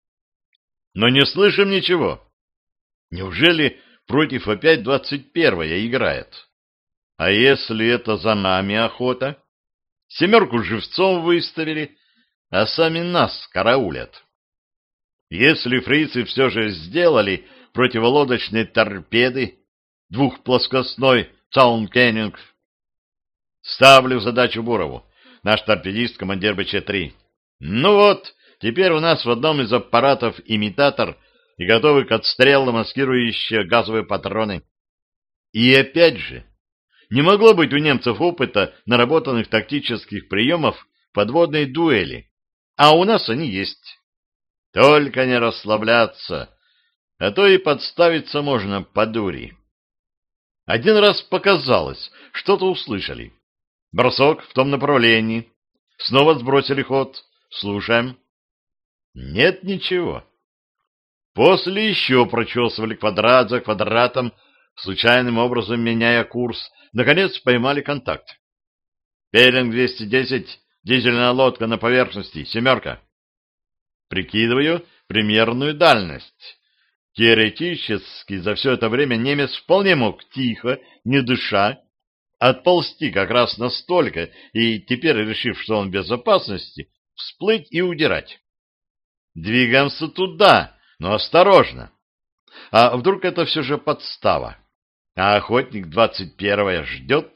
Но не слышим ничего. Неужели против опять 21-я играет? А если это за нами охота? 7 живцом выставили, а сами нас караулят. Если фрицы все же сделали противолодочные торпеды, двухплоскостной Цаункеннинг, ставлю задачу Бурову, наш торпедист, командир БЧ-3. Ну вот, теперь у нас в одном из аппаратов имитатор и готовы к отстрелу маскирующие газовые патроны. И опять же, не могло быть у немцев опыта наработанных тактических приемов подводной дуэли, а у нас они есть. Только не расслабляться, а то и подставиться можно по дури. Один раз показалось, что-то услышали. Бросок в том направлении. Снова сбросили ход. Слушаем. Нет ничего. После еще прочесывали квадрат за квадратом, случайным образом меняя курс. Наконец поймали контакт. Пелинг 210, дизельная лодка на поверхности, 7. Прикидываю примерную дальность. Теоретически за все это время немец вполне мог тихо, не дыша, отползти как раз настолько, и теперь, решив, что он в безопасности, всплыть и удирать. Двигаемся туда, но осторожно. А вдруг это все же подстава? А охотник 21-я ждет?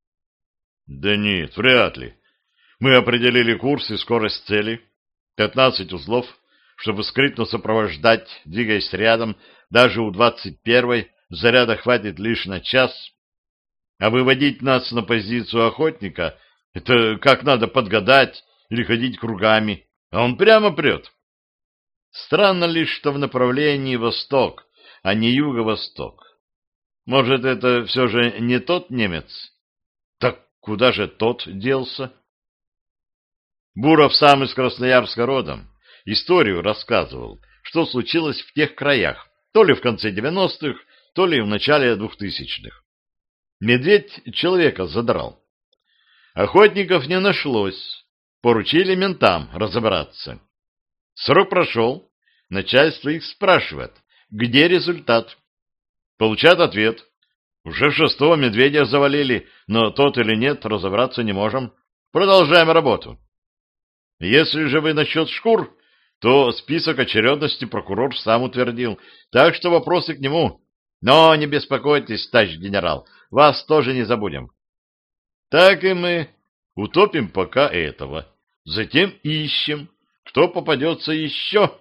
Да нет, вряд ли. Мы определили курс и скорость цели. 15 узлов, чтобы скрытно сопровождать, двигаясь рядом, даже у 21-й заряда хватит лишь на час. А выводить нас на позицию охотника — это как надо подгадать или ходить кругами, а он прямо прет. Странно лишь, что в направлении восток, а не юго-восток. Может, это все же не тот немец? Так куда же тот делся? Буров сам из Красноярска родом. Историю рассказывал, что случилось в тех краях, то ли в конце 90-х, то ли в начале 2000-х. Медведь человека задрал. Охотников не нашлось. Поручили ментам разобраться. Срок прошел. Начальство их спрашивает, где результат. Получают ответ. Уже шестого медведя завалили, но тот или нет, разобраться не можем. Продолжаем работу. Если же вы насчет шкур, то список очередности прокурор сам утвердил, так что вопросы к нему. Но не беспокойтесь, товарищ генерал, вас тоже не забудем. Так и мы утопим пока этого. Затем ищем, кто попадется еще.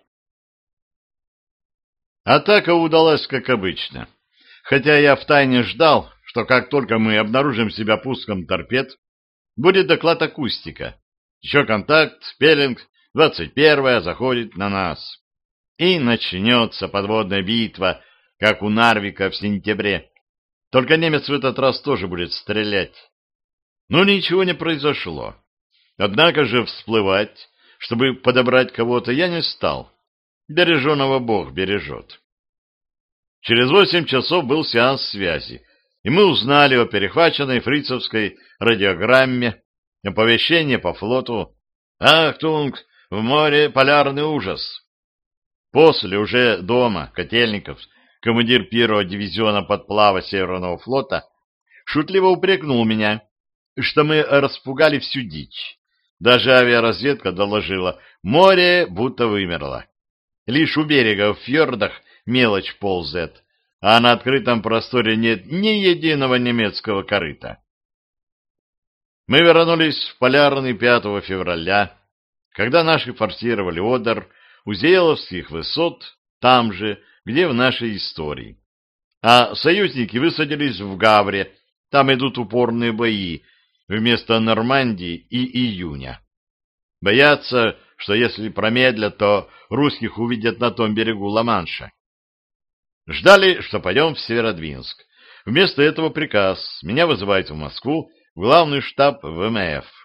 Атака удалась, как обычно. Хотя я втайне ждал, что как только мы обнаружим себя пуском торпед, будет доклад акустика. Еще контакт, пеленг, 21-я заходит на нас. И начнется подводная битва, как у Нарвика в сентябре. Только немец в этот раз тоже будет стрелять. Но ничего не произошло. Однако же всплывать, чтобы подобрать кого-то, я не стал. Береженого Бог бережет. Через 8 часов был сеанс связи, и мы узнали о перехваченной фрицевской радиограмме, оповещение по флоту «Ахтунг! В море полярный ужас!». После уже дома Котельников, командир первого дивизиона подплава Северного флота, шутливо упрекнул меня, что мы распугали всю дичь. Даже авиаразведка доложила, море будто вымерло. Лишь у берега в фьордах мелочь ползет, а на открытом просторе нет ни единого немецкого корыта. Мы вернулись в Полярный 5 февраля, когда наши форсировали Одер у Зееловских высот, там же, где в нашей истории. А союзники высадились в Гавре, там идут упорные бои, вместо Нормандии и июня. Боятся, что если промедлят, то русских увидят на том берегу Ла-Манша. Ждали, что пойдем в Северодвинск. Вместо этого приказ. Меня вызывают в Москву, в главный штаб ВМФ.